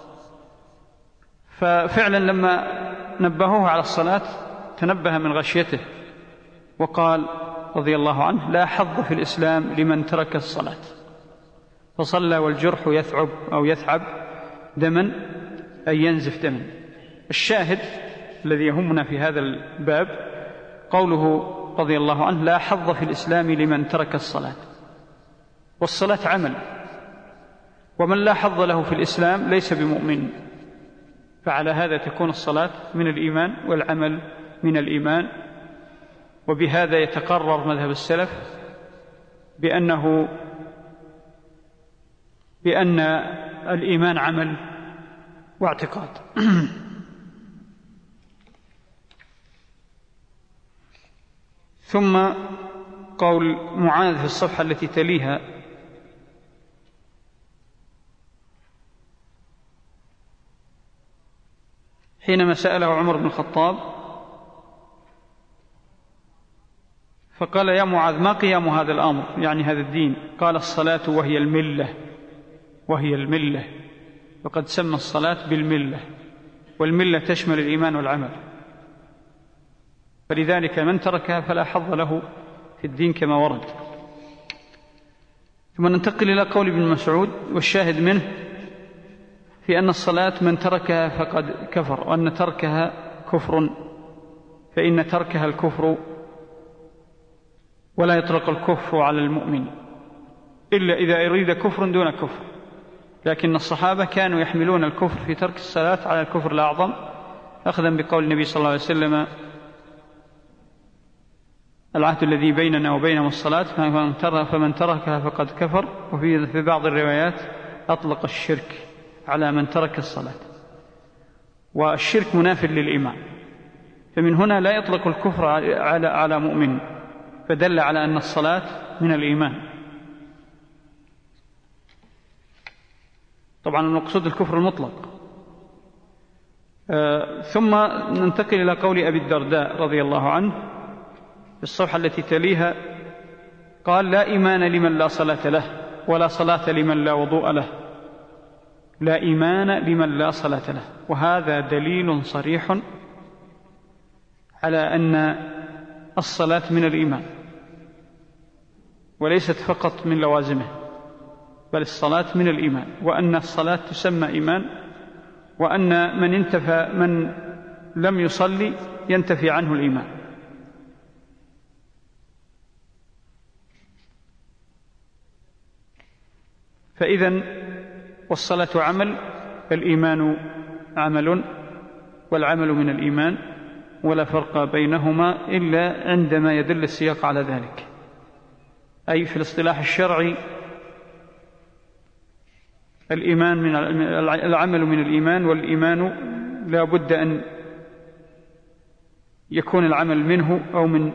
ففعلا لما نبهوه على الصلاة تنبه من غشيته وقال رضي الله عنه: لا حظ في الإسلام لمن ترك الصلاة، فصلى والجرح يثعب أو يثعب دما أي ينزف دما. الشاهد الذي يهمنا في هذا الباب قوله رضي الله عنه: لا حظ في الإسلام لمن ترك الصلاة. والصلاة عمل، ومن لا حظ له في الإسلام ليس بمؤمن. فعلى هذا تكون الصلاة من الإيمان والعمل من الإيمان. وبهذا يتقرر مذهب السلف بأنه بأن الإيمان عمل واعتقاد. ثم قول معاذ في الصفحة التي تليها: حينما سأله عمر بن الخطاب فقال: يا معاذ، ما قيام هذا الأمر، يعني هذا الدين؟ قال: الصلاة وهي الملة، وهي الملة، وقد سمى الصلاة بالملة، والملة تشمل الإيمان والعمل، فلذلك من تركها فلا حظ له في الدين كما ورد. ثم ننتقل إلى قول ابن مسعود، والشاهد منه في أن الصلاة من تركها فقد كفر، وأن تركها كفر، فإن تركها الكفر، ولا يطلق الكفر على المؤمن إلا إذا أريد كفر دون كفر. لكن الصحابة كانوا يحملون الكفر في ترك الصلاة على الكفر الأعظم، أخذا بقول النبي صلى الله عليه وسلم: العهد الذي بيننا وبينهم الصلاة، فمن تركها فقد كفر. وفي بعض الروايات أطلق الشرك على من ترك الصلاة، والشرك مناف للإيمان، فمن هنا لا يطلق الكفر على على مؤمن، فدل على أن الصلاة من الإيمان. طبعا المقصود الكفر المطلق. آه ثم ننتقل إلى قول أبي الدرداء رضي الله عنه في الصفحة التي تليها، قال: لا إيمان لمن لا صلاة له، ولا صلاة لمن لا وضوء له. لا إيمان لمن لا صلاة له. وهذا دليل صريح على أن الصلاة من الإيمان، وليست فقط من لوازمه، بل الصلاة من الإيمان، وأن الصلاة تسمى إيمان، وأن من انتفى من لم يصلي ينتفي عنه الإيمان. فإذن والصلاة عمل، فالإيمان عمل، والعمل من الإيمان، ولا فرق بينهما إلا عندما يدل السياق على ذلك، أي في الاصطلاح الشرعي الإيمان من العمل من الإيمان، والإيمان لا بد أن يكون العمل منه أو من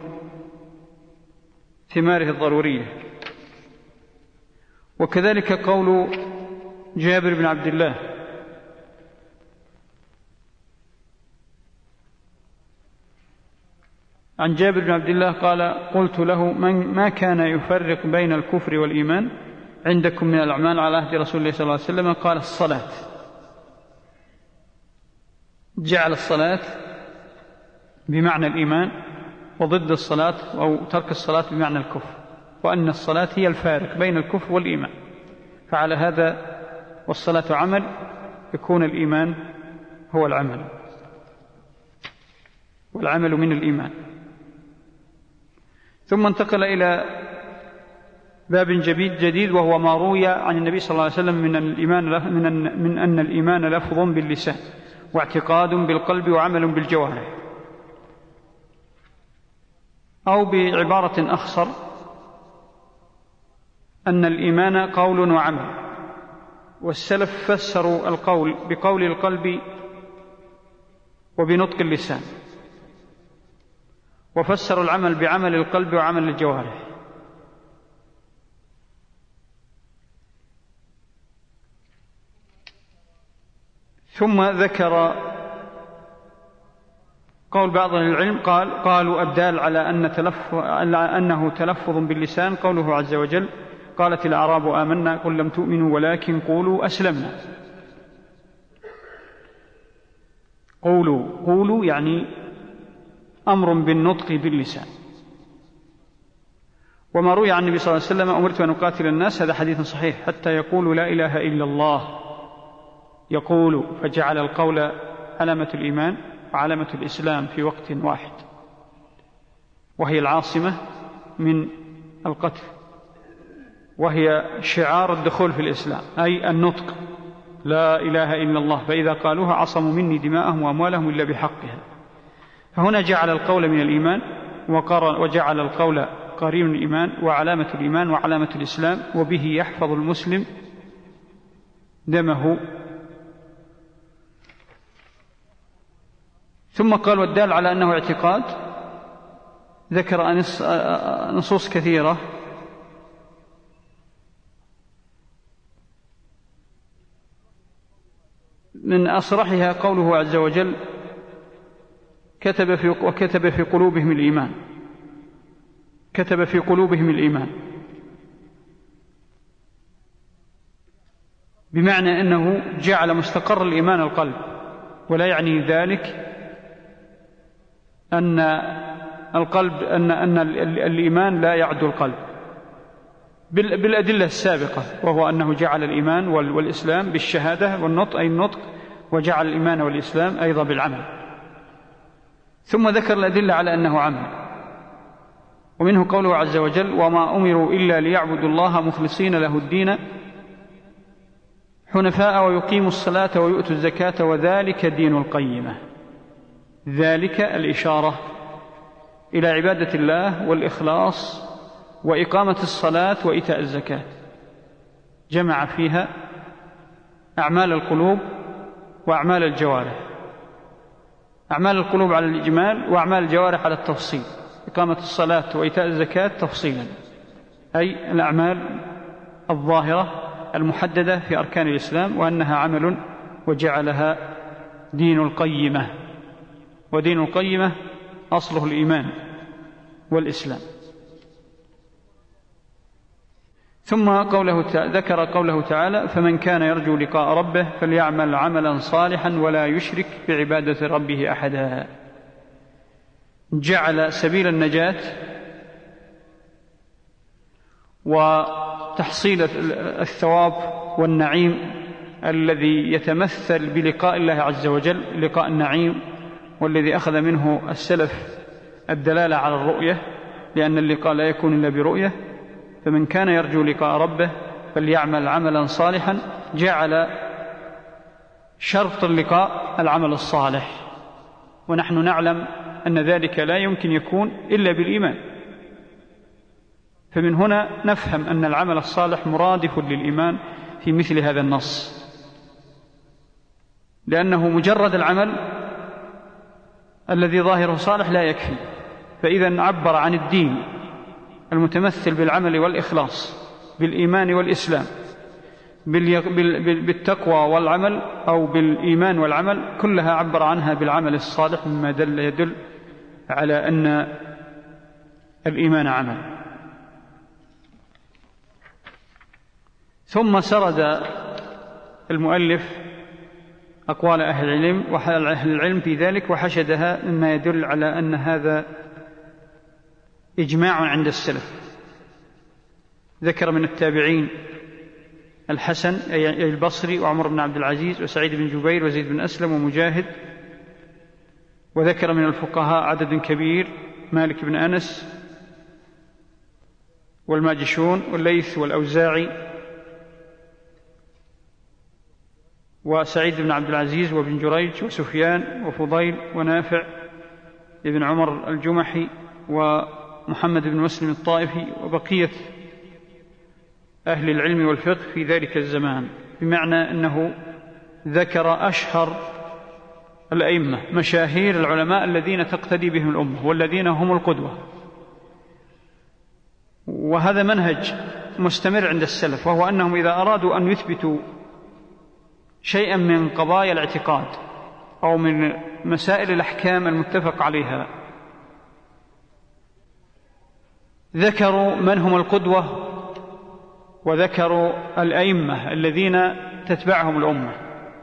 ثماره الضرورية. وكذلك قول جابر بن عبد الله عن جابر بن عبد الله قال: قلت له: من ما كان يفرق بين الكفر والإيمان عندكم من الأعمال على عهد رسول الله صلى الله عليه وسلم؟ قال: الصلاة. جعل الصلاة بمعنى الإيمان، وضد الصلاة أو ترك الصلاة بمعنى الكفر، وأن الصلاة هي الفارق بين الكفر والإيمان. فعلى هذا والصلاة عمل، يكون الإيمان هو العمل، والعمل من الإيمان. ثم انتقل إلى باب جديد، وهو ما روي عن النبي صلى الله عليه وسلم من الإيمان من أن الإيمان لفظ باللسان واعتقاد بالقلب وعمل بالجوارح، أو بعبارة أخصر أن الإيمان قول وعمل. والسلف فسروا القول بقول القلب وبنطق اللسان، وفسروا العمل بعمل القلب وعمل الجوارح. ثم ذكر قول بعض العلم قال قالوا الدال على أن تلف... أنه تلفظ باللسان قوله عز وجل: قالت الأعراب آمنا قل لم تؤمنوا ولكن قولوا أسلمنا. قولوا قولوا يعني أمر بالنطق باللسان. وما روي عن النبي صلى الله عليه وسلم: أمرت أن أقاتل الناس، هذا حديث صحيح، حتى يقولوا لا إله إلا الله. يقول، فجعل القول علامة الإيمان وعلامة الإسلام في وقت واحد، وهي العاصمة من القتل، وهي شعار الدخول في الإسلام، أي النطق لا إله إلا الله، فإذا قالوها عصموا مني دماءهم وأموالهم إلا بحقها. فهنا جعل القول من الإيمان، وجعل القول قرين الإيمان وعلامة الإيمان وعلامة الإسلام، وبه يحفظ المسلم دمه. ثم قال: والدال على أنه اعتقاد، ذكر نصوص كثيرة من أصرحها قوله عز وجل: كتب في وكتب في قلوبهم الإيمان، كتب في قلوبهم الإيمان، بمعنى أنه جعل مستقر الإيمان القلب، ولا يعني ذلك أن القلب أن أن الإيمان لا يعدو القلب بالأدلة السابقة، وهو أنه جعل الإيمان والإسلام بالشهادة والنطق أي النطق، وجعل الإيمان والإسلام أيضا بالعمل. ثم ذكر الأدلة على أنه عمل، ومنه قوله عز وجل: وما أمروا إلا ليعبدوا الله مخلصين له الدين حنفاء ويقيموا الصلاة ويؤتوا الزكاة وذلك دين القيمة. ذلك الإشارة إلى عبادة الله والإخلاص وإقامة الصلاة وإيتاء الزكاة، جمع فيها أعمال القلوب وأعمال الجوارح، أعمال القلوب على الإجمال وأعمال الجوارح على التفصيل، إقامة الصلاة وإيتاء الزكاة تفصيلا، أي الأعمال الظاهرة المحددة في أركان الإسلام، وأنها عمل وجعلها دين القيمة. ودين القيمة أصله الإيمان والإسلام. ثم قوله ذكر قوله تعالى: فمن كان يرجو لقاء ربه فليعمل عملا صالحا ولا يشرك بعبادة ربه أحدا. جعل سبيل النجاة وتحصيل الثواب والنعيم الذي يتمثل بلقاء الله عز وجل، لقاء النعيم، والذي أخذ منه السلف الدلالة على الرؤية، لأن اللقاء لا يكون إلا برؤية. فمن كان يرجو لقاء ربه فليعمل عملا صالحا، جعل شرط اللقاء العمل الصالح، ونحن نعلم أن ذلك لا يمكن يكون إلا بالإيمان. فمن هنا نفهم أن العمل الصالح مرادف للإيمان في مثل هذا النص، لأنه مجرد العمل الذي ظاهره صالح لا يكفي. فإذا عبر عن الدين المتمثل بالعمل والإخلاص، بالإيمان والإسلام، بالتقوى والعمل، أو بالإيمان والعمل، كلها عبر عنها بالعمل الصالح، مما دل يدل على أن الإيمان عمل. ثم سرد المؤلف أقوال أهل العلم وحال أهل العلم في ذلك وحشدها، مما يدل على أن هذا إجماع عند السلف. ذكر من التابعين الحسن أي البصري وعمر بن عبد العزيز وسعيد بن جبير وزيد بن أسلم ومجاهد، وذكر من الفقهاء عدد كبير: مالك بن أنس والماجشون والليث والأوزاعي وسعيد بن عبد العزيز وابن جريج وسفيان وفضيل ونافع ابن عمر الجمحي ومحمد بن مسلم الطائفي وبقية أهل العلم والفقه في ذلك الزمان، بمعنى أنه ذكر أشهر الأئمة، مشاهير العلماء الذين تقتدي بهم الأمة والذين هم القدوة. وهذا منهج مستمر عند السلف، وهو أنهم إذا أرادوا أن يثبتوا شيئا من قضايا الاعتقاد أو من مسائل الأحكام المتفق عليها، ذكروا من هم القدوة وذكروا الأئمة الذين تتبعهم الأمة.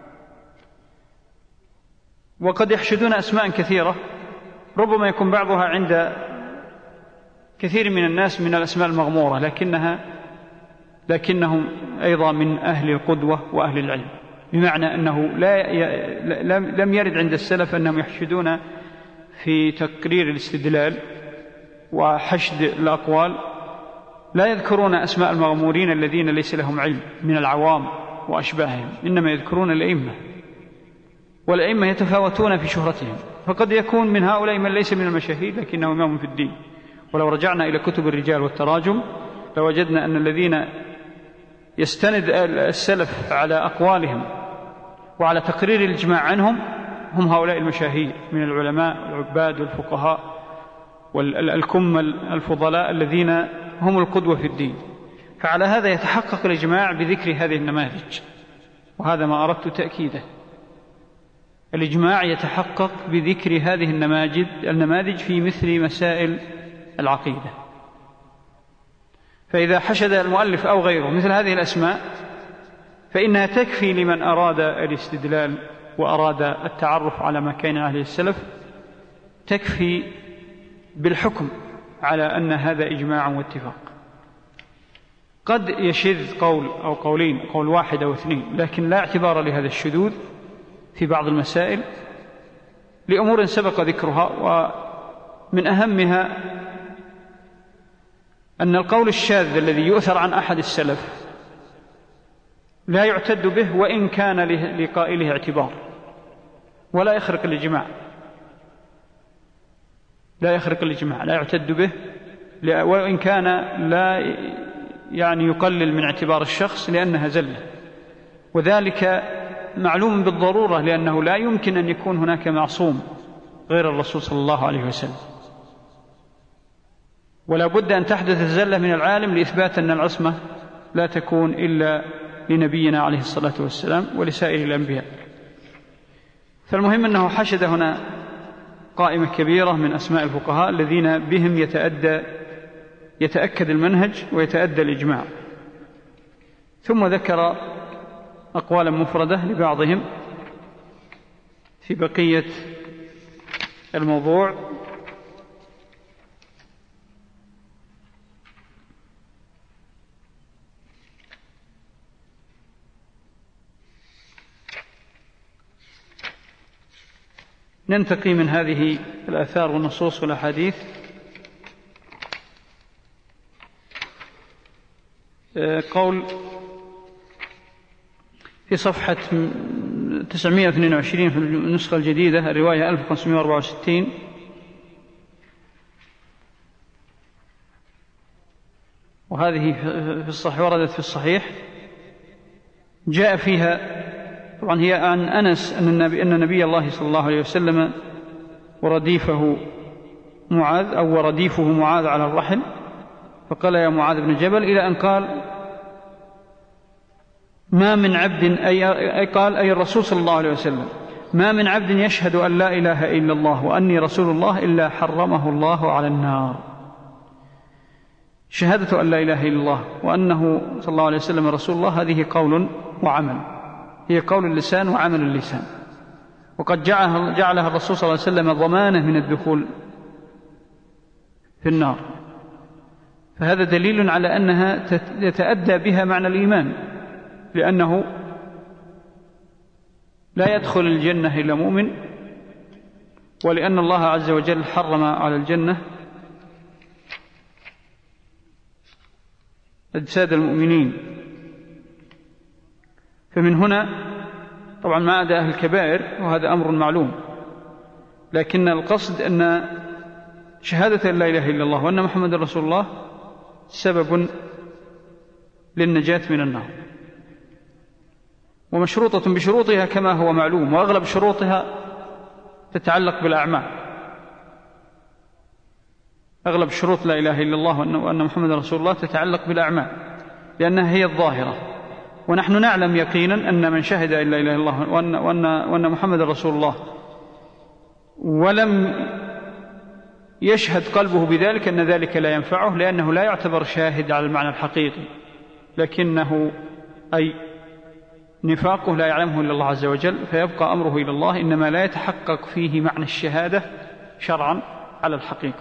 وقد يحشدون أسماء كثيرة ربما يكون بعضها عند كثير من الناس من الأسماء المغمورة، لكنها لكنهم أيضا من أهل القدوة وأهل العلم، بمعنى أنه لا لم يرد عند السلف أنهم يحشدون في تقرير الاستدلال وحشد الأقوال، لا يذكرون أسماء المغمورين الذين ليس لهم علم من العوام وأشباههم، إنما يذكرون الأئمة، والأئمة يتفاوتون في شهرتهم، فقد يكون من هؤلاء من ليس من المشاهير لكنه إمام في الدين. ولو رجعنا إلى كتب الرجال والتراجم لوجدنا أن الذين يستند السلف على أقوالهم وعلى تقرير الإجماع عنهم هم هؤلاء المشاهير من العلماء والعباد والفقهاء والكمل الفضلاء الذين هم القدوة في الدين. فعلى هذا يتحقق الإجماع بذكر هذه النماذج، وهذا ما أردت تأكيده. الإجماع يتحقق بذكر هذه النماذج النماذج في مثل مسائل العقيدة. فإذا حشد المؤلف أو غيره مثل هذه الأسماء فإنها تكفي لمن أراد الاستدلال وأراد التعرف على ما كان عليه السلف، تكفي بالحكم على أن هذا إجماع واتفاق. قد يشذ قول أو قولين، قول واحد أو اثنين، لكن لا اعتبار لهذا الشذوذ في بعض المسائل لأمور سبق ذكرها، ومن أهمها أن القول الشاذ الذي يؤثر عن أحد السلف لا يعتد به وإن كان لقائله اعتبار، ولا يخرق الإجماع، لا يخرق الإجماع، لا يعتد به وإن كان لا يعني يقلل من اعتبار الشخص، لأنها زلة، وذلك معلوم بالضرورة، لأنه لا يمكن أن يكون هناك معصوم غير الرسول صلى الله عليه وسلم، ولا بد أن تحدث الزلة من العالم لإثبات أن العصمة لا تكون إلا لنبينا عليه الصلاة والسلام ولسائر الأنبياء. فالمهم أنه حشد هنا قائمة كبيرة من أسماء الفقهاء الذين بهم يتأدى يتأكد المنهج ويتأدى الإجماع. ثم ذكر أقوالا مفردة لبعضهم في بقية الموضوع. ننتقي من هذه الآثار والنصوص والأحاديث قول في صفحة تسعمائة واثنين وعشرين في النسخة الجديدة، الرواية ألف وخمسمائة وأربعة وستين: وهذه في الصحيح، وردت في الصحيح جاء فيها طبعا هي عن أنس أن النبي, أن نبي الله صلى الله عليه وسلم ورديفه معاذ أو ورديفه معاذ على الرحل، فقال يا معاذ بن جبل، إلى أن قال ما من عبد، أي قال أي الرسول صلى الله عليه وسلم، ما من عبد يشهد أن لا إله إلا الله وأني رسول الله إلا حرمه الله على النار. شهادة أن لا إله إلا الله وأنه صلى الله عليه وسلم رسول الله هذه قول وعمل، هي قول اللسان وعمل اللسان، وقد جعلها الرسول صلى الله عليه وسلم ضمانة من الدخول في النار، فهذا دليل على أنها يتأدى بها معنى الإيمان، لأنه لا يدخل الجنة إلا مؤمن، ولأن الله عز وجل حرم على الجنة أجساد المؤمنين. فمن هنا طبعا ما عدا أهل الكبائر، وهذا أمر معلوم، لكن القصد أن شهادة لا إله إلا الله وأن محمد رسول الله سبب للنجاة من النار، ومشروطة بشروطها كما هو معلوم، وأغلب شروطها تتعلق بالأعمال. أغلب شروط لا إله إلا الله وأن محمد رسول الله تتعلق بالأعمال، لأنها هي الظاهرة، ونحن نعلم يقينا أن من شهد أن لا إله إلا الله وأن, وأن, وأن محمد رسول الله ولم يشهد قلبه بذلك أن ذلك لا ينفعه، لأنه لا يعتبر شاهد على المعنى الحقيقي، لكنه أي نفاقه لا يعلمه إلا الله عز وجل، فيبقى أمره إلى الله، إنما لا يتحقق فيه معنى الشهادة شرعا على الحقيقة.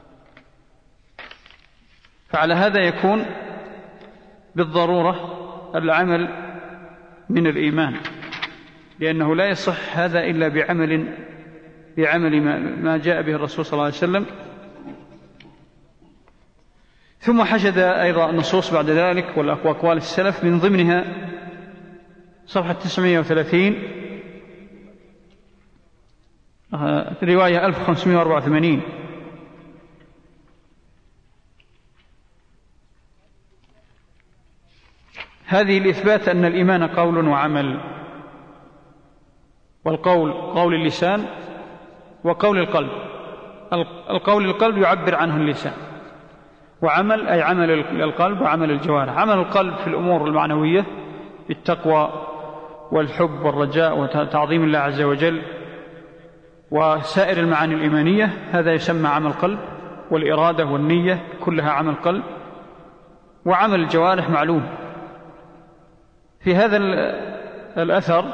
فعلى هذا يكون بالضرورة العمل من الإيمان، لأنه لا يصح هذا إلا بعمل بعمل ما جاء به الرسول صلى الله عليه وسلم. ثم حشد أيضا النصوص بعد ذلك والأقوال السلف، من ضمنها صفحة تسعمائة وثلاثين رواية ألف وخمسمائة وأربعة وثمانين، هذه لإثبات أن الإيمان قول وعمل، والقول قول اللسان وقول القلب. القول القلب يعبر عنه اللسان، وعمل أي عمل القلب وعمل الجوارح. عمل القلب في الأمور المعنوية بالتقوى والحب والرجاء وتعظيم الله عز وجل وسائر المعاني الإيمانية، هذا يسمى عمل قلب، والإرادة والنية كلها عمل قلب. وعمل الجوارح معلوم. في هذا الأثر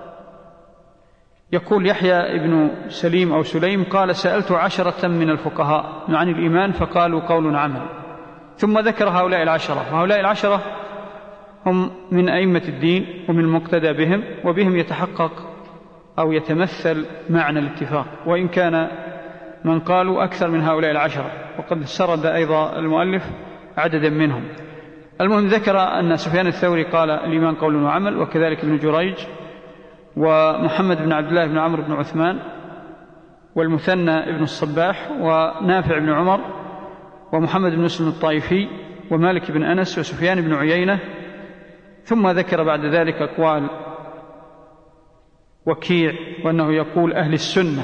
يقول يحيى ابن سليم أو سليم قال سألت عشرة من الفقهاء عن الإيمان فقالوا قول عمل، ثم ذكر هؤلاء العشرة، وهؤلاء العشرة هم من أئمة الدين ومن المقتدى بهم، وبهم يتحقق أو يتمثل معنى الاتفاق، وإن كان من قالوا أكثر من هؤلاء العشرة، وقد سرد أيضا المؤلف عددا منهم. المهم ذكر أن سفيان الثوري قال الإيمان قول وعمل، وكذلك ابن جريج ومحمد بن عبد الله بن عمرو بن عثمان والمثنى ابن الصباح ونافع بن عمر ومحمد بن مسلم الطائفي ومالك بن أنس وسفيان بن عيينة. ثم ذكر بعد ذلك أقوال وكيع، وأنه يقول أهل السنة،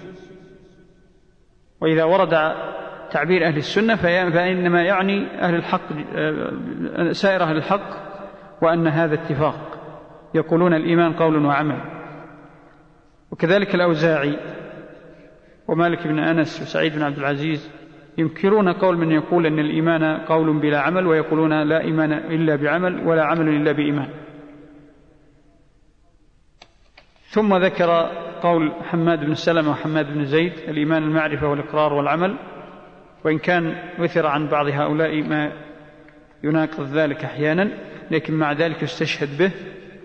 وإذا ورد تعبير أهل السنة فإنما يعني أهل الحق، سائر أهل الحق، وأن هذا اتفاق، يقولون الإيمان قول وعمل. وكذلك الأوزاعي ومالك بن أنس وسعيد بن عبد العزيز ينكرون قول من يقول أن الإيمان قول بلا عمل، ويقولون لا إيمان إلا بعمل ولا عمل إلا بإيمان. ثم ذكر قول حماد بن سلمة وحماد بن زيد الإيمان المعرفة والإقرار والعمل، وإن كان وثر عن بعض هؤلاء ما يناقض ذلك أحيانا، لكن مع ذلك يستشهد به.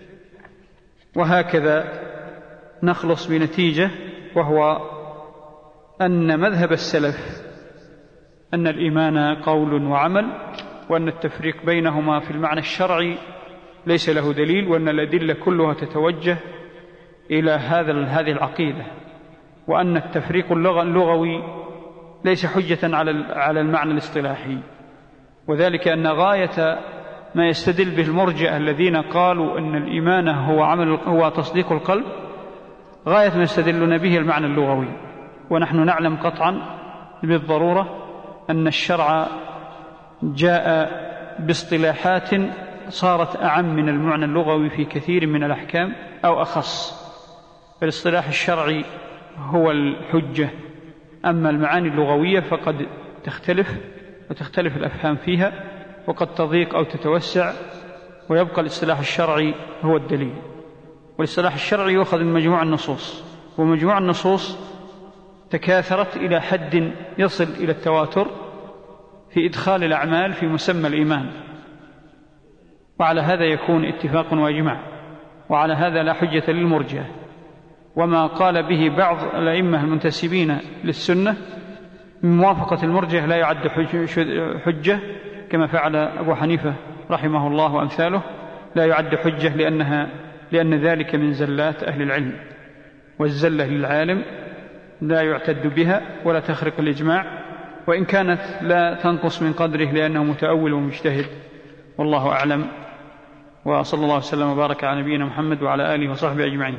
وهكذا نخلص بنتيجة، وهو أن مذهب السلف أن الإيمان قول وعمل، وأن التفريق بينهما في المعنى الشرعي ليس له دليل، وأن الأدلة كلها تتوجه إلى هذا هذه العقيدة، وأن التفريق اللغوي ليس حجة على على المعنى الاصطلاحي، وذلك أن غاية ما يستدل به المرجئة الذين قالوا أن الإيمان هو عمل هو تصديق القلب غاية ما يستدلون به المعنى اللغوي. ونحن نعلم قطعا بالضرورة أن الشرع جاء باصطلاحات صارت أعم من المعنى اللغوي في كثير من الأحكام أو أخص. فالاصطلاح الشرعي هو الحجة، أما المعاني اللغوية فقد تختلف وتختلف الأفهام فيها وقد تضيق أو تتوسع، ويبقى الاصطلاح الشرعي هو الدليل. والاصطلاح الشرعي يؤخذ من مجموع النصوص، ومجموع النصوص تكاثرت إلى حد يصل إلى التواتر في إدخال الأعمال في مسمى الإيمان، وعلى هذا يكون اتفاق وإجماع، وعلى هذا لا حجة للمرجئة. وما قال به بعض الأئمة المنتسبين للسنة من موافقة المرجئة لا يعد حجة، كما فعل أبو حنيفة رحمه الله وأمثاله، لا يعد حجة لأنها لأن ذلك من زلات أهل العلم، والزلة للعالم لا يعتد بها ولا تخرق الإجماع، وإن كانت لا تنقص من قدره لأنه متأول ومجتهد، والله أعلم. وصلى الله وسلم وبارك على نبينا محمد وعلى آله وصحبه أجمعين.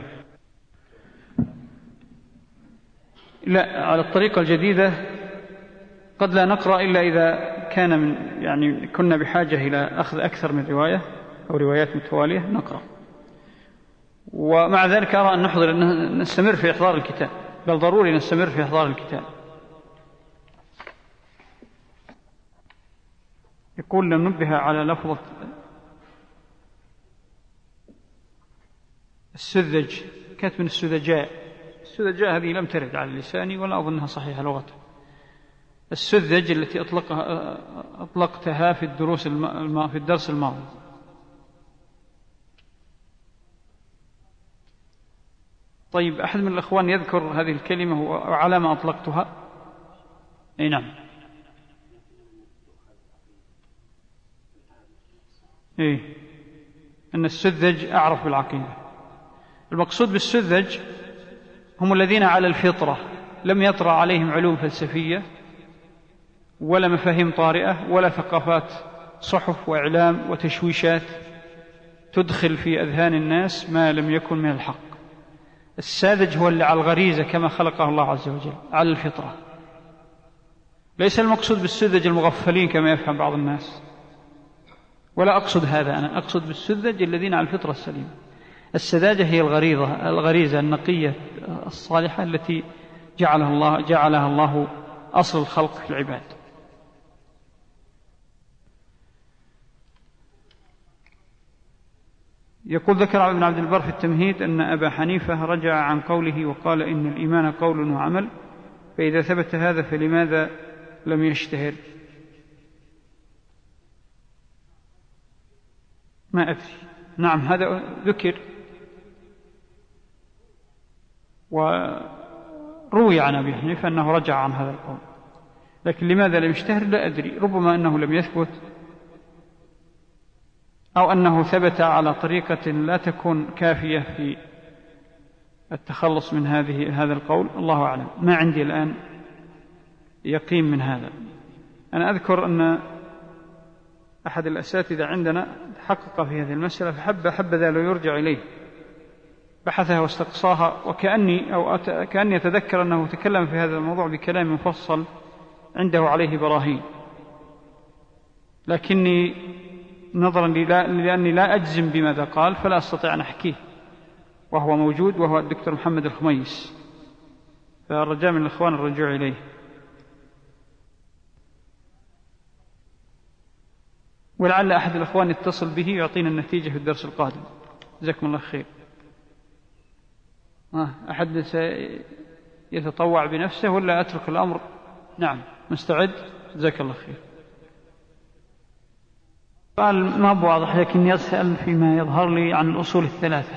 لا، على الطريقة الجديدة قد لا نقرأ إلا إذا كان من يعني كنا بحاجة إلى أخذ أكثر من رواية أو روايات متوالية نقرأ. ومع ذلك أرى أن نحضر أن نستمر في إحضار الكتاب، بل ضروري نستمر في إحضار الكتاب. يقول لم ننبه على لفظة السذج، كانت من السذجاء. السذجاء هذه لم ترد على لساني ولا أظنها صحيحة لغة. السذج التي أطلقها أطلقتها في الدروس الم... في الدرس الماضي. طيب، أحد من الأخوان يذكر هذه الكلمة وعلى ما أطلقتها؟ أي نعم. إيه، أن السذج أعرف بالعقيدة. المقصود بالسذج هم الذين على الفطرة، لم يطرأ عليهم علوم فلسفية ولا مفاهيم طارئة ولا ثقافات صحف وإعلام وتشويشات تدخل في أذهان الناس ما لم يكن من الحق. الساذج هو اللي على الغريزة كما خلقه الله عز وجل، على الفطرة. ليس المقصود بالسذج المغفلين كما يفهم بعض الناس، ولا أقصد هذا، أنا أقصد بالسذج الذين على الفطرة السليمة. السذاجة هي الغريزة الغريزة النقية الصالحة التي جعلها الله جعلها الله أصل الخلق في العباد. يقول ذكر ابن عبد البر في التمهيد أن أبا حنيفة رجع عن قوله وقال إن الإيمان قول وعمل، فإذا ثبت هذا فلماذا لم يشتهر؟ ما أدري. نعم، هذا ذكر وروي عن أبي حنيفة أنه رجع عن هذا القول، لكن لماذا لم يشتهر لا أدري. ربما أنه لم يثبت، أو أنه ثبت على طريقة لا تكون كافية في التخلص من هذه هذا القول، الله أعلم. ما عندي الآن يقين من هذا. أنا أذكر أن أحد الأساتذة عندنا حقق في هذه المسألة فحب حب ذا لو يرجع إليه، بحثها واستقصاها، وكأني أو كأني أتذكر أنه تكلم في هذا الموضوع بكلام مفصل عنده عليه براهين، لكني نظرا لأني لا أجزم بماذا قال فلا أستطيع أن أحكيه، وهو موجود وهو الدكتور محمد الخميس، فالرجاء من الإخوان الرجوع إليه. ولعل أحد الإخوان يتصل به يعطينا النتيجة في الدرس القادم. جزاكم الله خير. أحد يتطوع بنفسه ولا أترك الأمر؟ نعم مستعد. جزاك الله خير. قال ما هو واضح، لكن يسأل فيما يظهر لي عن الأصول الثلاثة.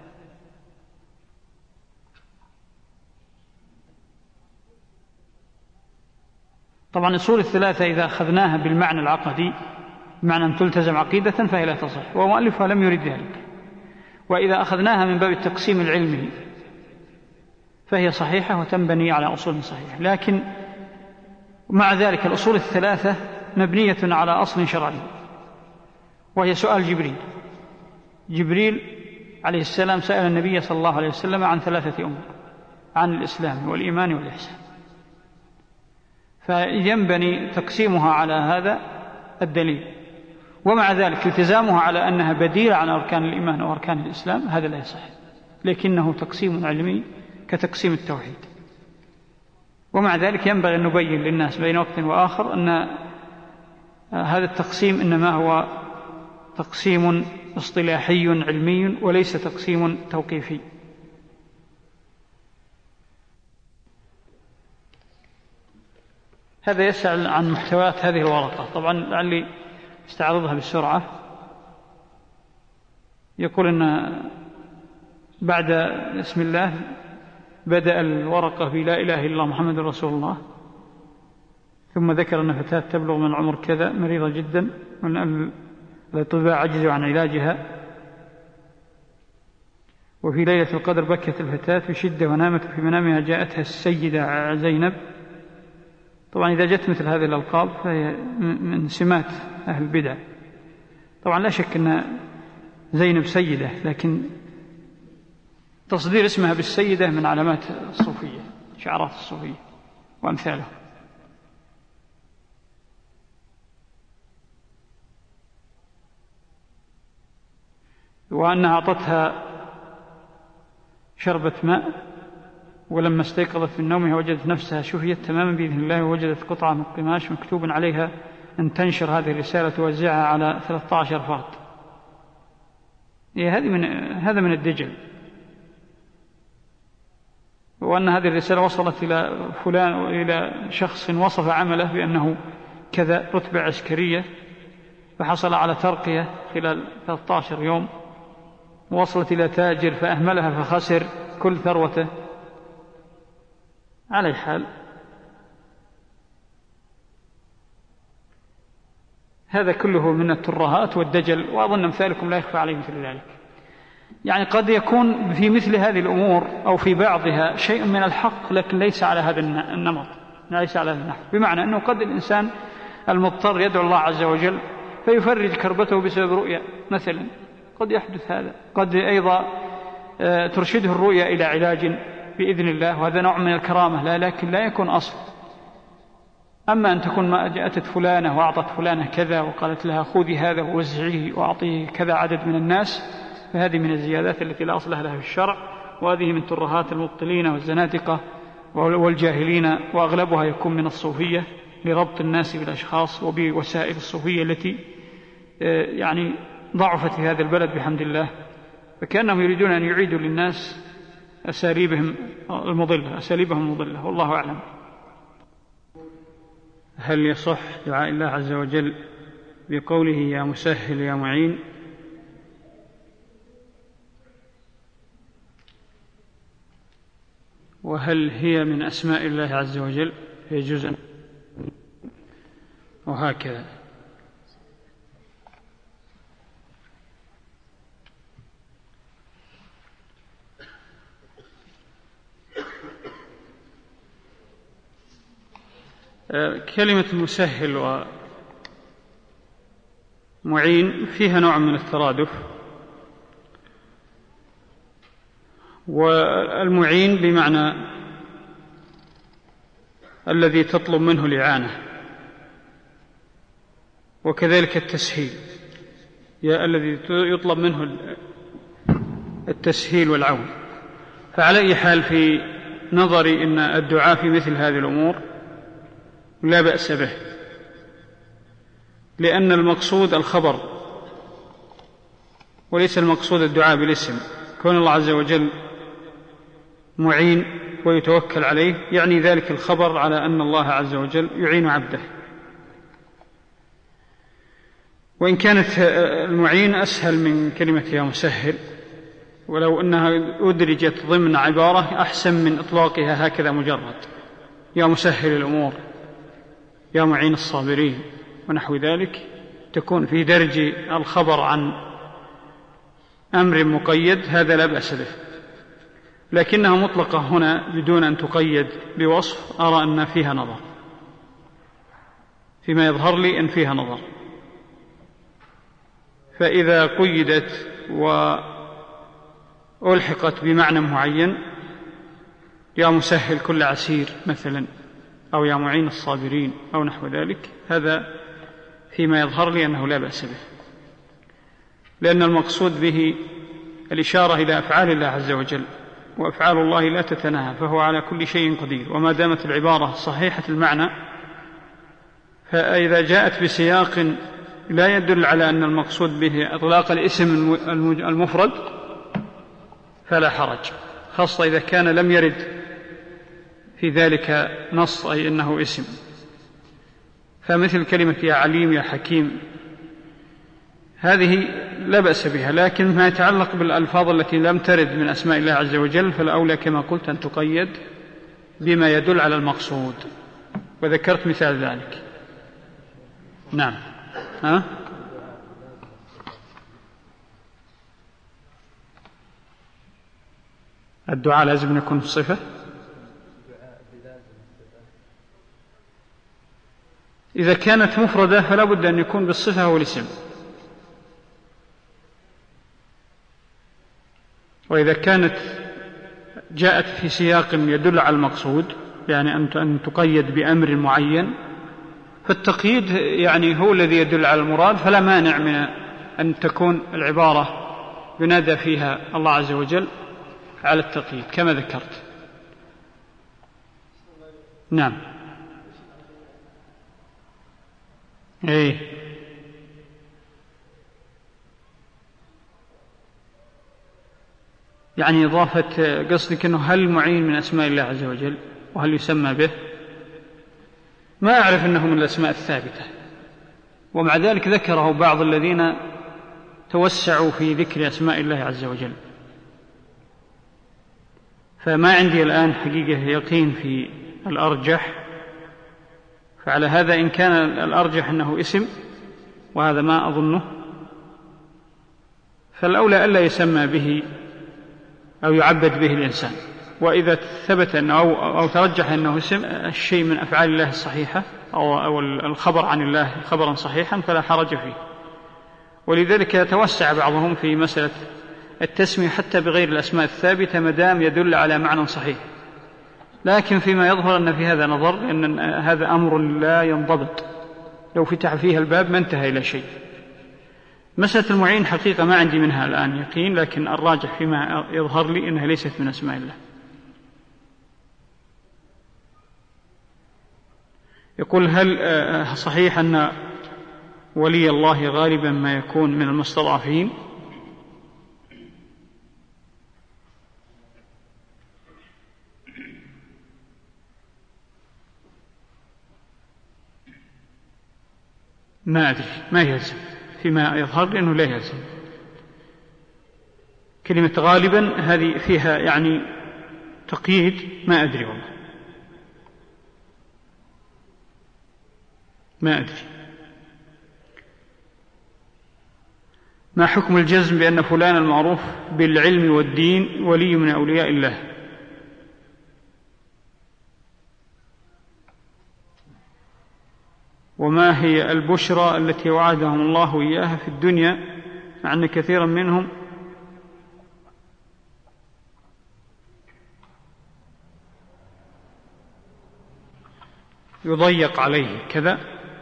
طبعا الأصول الثلاثة إذا أخذناها بالمعنى العقدي، بمعنى أن تلتزم عقيدة، فهي لا تصح، ومؤلفها لم يرد ذلك. وإذا أخذناها من باب التقسيم العلمي فهي صحيحة وتنبني على أصول صحيحة، لكن مع ذلك الأصول الثلاثة مبنية على أصل شرعي، وهي سؤال جبريل. جبريل عليه السلام سأل النبي صلى الله عليه وسلم عن ثلاثة أمور: عن الإسلام والإيمان والإحسان، فينبني تقسيمها على هذا الدليل، ومع ذلك التزامها على أنها بديلة عن أركان الإيمان وأركان الإسلام هذا لا يصح، لكنه تقسيم علمي كتقسيم التوحيد. ومع ذلك ينبغي أن نبين للناس بين وقت وآخر أن هذا التقسيم إنما هو تقسيم اصطلاحي علمي وليس تقسيم توقيفي. هذا يسأل عن محتويات هذه الورقة. طبعا لعلي استعرضها بسرعة. يقول أن بعد بسم الله بدأ الورقة بلا إله إلا الله محمد رسول الله، ثم ذكر أن فتاة تبلغ من العمر كذا مريضة جدا وأن الأطباء عجزوا عن علاجها، وفي ليلة القدر بكت الفتاة بشدة ونامت، في منامها جاءتها السيدة زينب. طبعا إذا جت مثل هذه الألقاب فهي من سمات أهل البدع. طبعا لا شك أن زينب سيدة، لكن تصدير اسمها بالسيدة من علامات الصوفية، شعارات الصوفية وأمثالها. وأنها أعطتها شربة ماء، ولما استيقظت من نومها وجدت نفسها شفيت تماما بإذن الله، ووجدت قطعة من قماش مكتوب عليها أن تنشر هذه الرسالة توزعها على ثلاثة عشر فرد. هذه من هذا من الدجل. وأن هذه الرسالة وصلت إلى فلان وإلى شخص وصف عمله بأنه كذا رتبة عسكرية، فحصل على ترقية خلال ثلاثة عشر يوم، ووصلت إلى تاجر فأهملها فخسر كل ثروته. على حال هذا كله من الترهات والدجل، وأظن أمثالكم لا يخفى عليه مثل ذلك. يعني قد يكون في مثل هذه الأمور أو في بعضها شيء من الحق، لكن ليس على هذا النمط، ليس على هذا النحو، بمعنى أنه قد الإنسان المضطر يدعو الله عز وجل فيفرج كربته بسبب رؤيا مثلا، قد يحدث هذا. قد أيضا ترشده الرؤيا إلى علاج بإذن الله، وهذا نوع من الكرامة، لا لكن لا يكون أصل. أما أن تكون ما جاءت فلانة وأعطت فلانة كذا وقالت لها خذي هذا ووزعيه وأعطيه كذا عدد من الناس، فهذه من الزيادات التي لا أصل لها في الشرع، وهذه من ترهات المبطلين والزنادقة والجاهلين، وأغلبها يكون من الصوفية لربط الناس بالأشخاص وبوسائل الصوفية التي يعني ضعفت في هذا البلد بحمد الله، فكأنهم يريدون أن يعيدوا للناس أساليبهم المضلة أساليبهم المضلة والله أعلم. هل يصح دعاء الله عز وجل بقوله يا مسهل يا معين؟ وهل هي من أسماء الله عز وجل؟ يجوز أن وهكذا. كلمة مسهل ومعين فيها نوع من الترادف، والمعين بمعنى الذي تطلب منه الإعانة، وكذلك التسهيل يا الذي يطلب منه التسهيل والعون. فعلى أي حال في نظري إن الدعاء في مثل هذه الأمور لا بأس به، لأن المقصود الخبر وليس المقصود الدعاء بالاسم. كون الله عز وجل معين ويتوكل عليه يعني ذلك الخبر على أن الله عز وجل يعين عبده. وإن كانت المعين أسهل من كلمة يا مسهل، ولو أنها أدرجت ضمن عبارة أحسن من إطلاقها هكذا مجرد يا مسهل الأمور يا معين الصابرين ونحو ذلك، تكون في درج الخبر عن أمر مقيد، هذا لا بأس به. لكنها مطلقة هنا بدون أن تقيد بوصف، أرى أن فيها نظر، فيما يظهر لي أن فيها نظر. فإذا قيدت وألحقت بمعنى معين، يا مسهل كل عسير مثلا، أو يا معين الصابرين أو نحو ذلك، هذا فيما يظهر لي أنه لا بأس به، لأن المقصود به الإشارة إلى أفعال الله عز وجل، وأفعال الله لا تتناهى، فهو على كل شيء قدير. وما دامت العبارة صحيحة المعنى، فإذا جاءت بسياق لا يدل على أن المقصود به إطلاق الاسم المفرد فلا حرج، خاصة إذا كان لم يرد في ذلك نص أي أنه اسم. فمثل كلمة يا عليم يا حكيم هذه لا بأس بها، لكن ما يتعلق بالألفاظ التي لم ترد من أسماء الله عز وجل فالأولى كما قلت أن تقيد بما يدل على المقصود، وذكرت مثال ذلك. نعم. ها؟ الدعاء لازم يكون في صفة. إذا كانت مفردة فلا بد أن يكون بالصفة والاسم، وإذا كانت جاءت في سياق يدل على المقصود، يعني أن تقيد بأمر معين، فالتقييد يعني هو الذي يدل على المراد، فلا مانع من أن تكون العبارة ينادى فيها الله عز وجل على التقييد كما ذكرت. نعم. ايه يعني إضافة، قصدك أنه هل معين من أسماء الله عز وجل وهل يسمى به؟ ما أعرف أنه من الأسماء الثابتة، ومع ذلك ذكره بعض الذين توسعوا في ذكر أسماء الله عز وجل، فما عندي الآن حقيقة يقين في الأرجح. فعلى هذا إن كان الأرجح أنه اسم، وهذا ما أظنه، فالأولى ألا يسمى به أو يعبد به الإنسان. وإذا ثبت أنه أو, أو ترجح أنه اسم الشيء من أفعال الله الصحيحة أو, أو الخبر عن الله خبرا صحيحا فلا حرج فيه. ولذلك يتوسع بعضهم في مسألة التسمية حتى بغير الأسماء الثابتة مدام يدل على معنى صحيح، لكن فيما يظهر أن في هذا نظر، لأن هذا أمر لا ينضبط، لو فتح فيها الباب ما انتهى إلى شيء. مسألة المعين حقيقة ما عندي منها الآن يقين، لكن الراجح فيما يظهر لي أنها ليست من أسماء الله. يقول هل صحيح أن ولي الله غالبا ما يكون من المستضعفين؟ ما أدري، ما يلزم، فيما يظهر لي أنه لا يلزم. كلمة غالبا هذه فيها يعني تقييد، ما أدري والله، ما أدري. ما حكم الجزم بأن فلان المعروف بالعلم والدين ولي من أولياء الله؟ وما هي البشرى التي وعدهم الله إياها في الدنيا، مع أن كثيرا منهم يضيق عليه كذا؟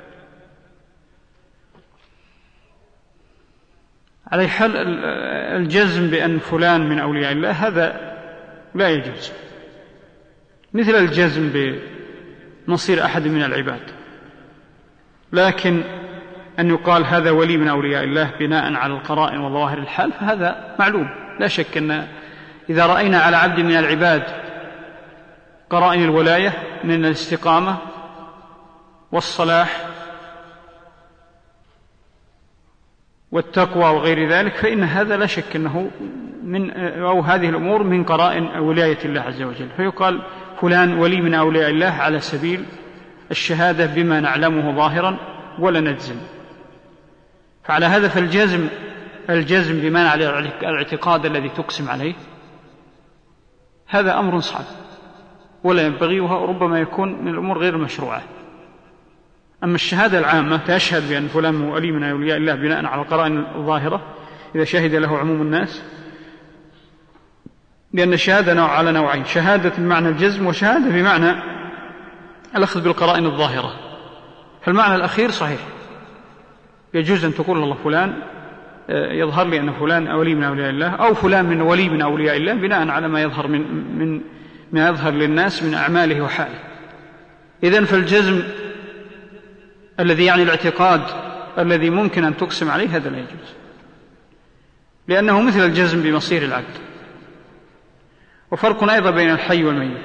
على حال الجزم بأن فلان من أولياء الله هذا لا يجوز، مثل الجزم بمصير أحد من العباد، لكن أن يقال هذا ولي من أولياء الله بناء على القرائن وظواهر الحال فهذا معلوم. لا شك أن إذا رأينا على عبد من العباد قرائن الولاية من الاستقامة والصلاح والتقوى وغير ذلك، فإن هذا لا شك أنه من أو هذه الأمور من قرائن ولاية الله عز وجل، فيقال فلان ولي من أولياء الله على سبيل الشهادة بما نعلمه ظاهرا ولا نجزم. فعلى هذا فالجزم الجزم بما على الاعتقاد الذي تقسم عليه هذا أمر صعب ولا ينبغي، وربما يكون من الأمور غير المشروعة. أما الشهادة العامة تشهد بأن فلان ولي من أولياء الله بناء على القرائن الظاهرة إذا شهد له عموم الناس، لأن الشهادة نوع على نوعين: شهادة بمعنى الجزم وشهادة بمعنى الأخذ بالقرائن الظاهرة. فالمعنى الأخير صحيح، يجوز أن تقول الله فلان يظهر لي أن فلان ولي من أولياء الله، أو فلان من ولي من أولياء الله بناء على ما يظهر من من ما يظهر للناس من أعماله وحاله. إذن فالجزم الذي يعني الاعتقاد الذي ممكن أن تقسم عليه هذا لا يجوز، لأنه مثل الجزم بمصير العبد. وفرق أيضا بين الحي والميت،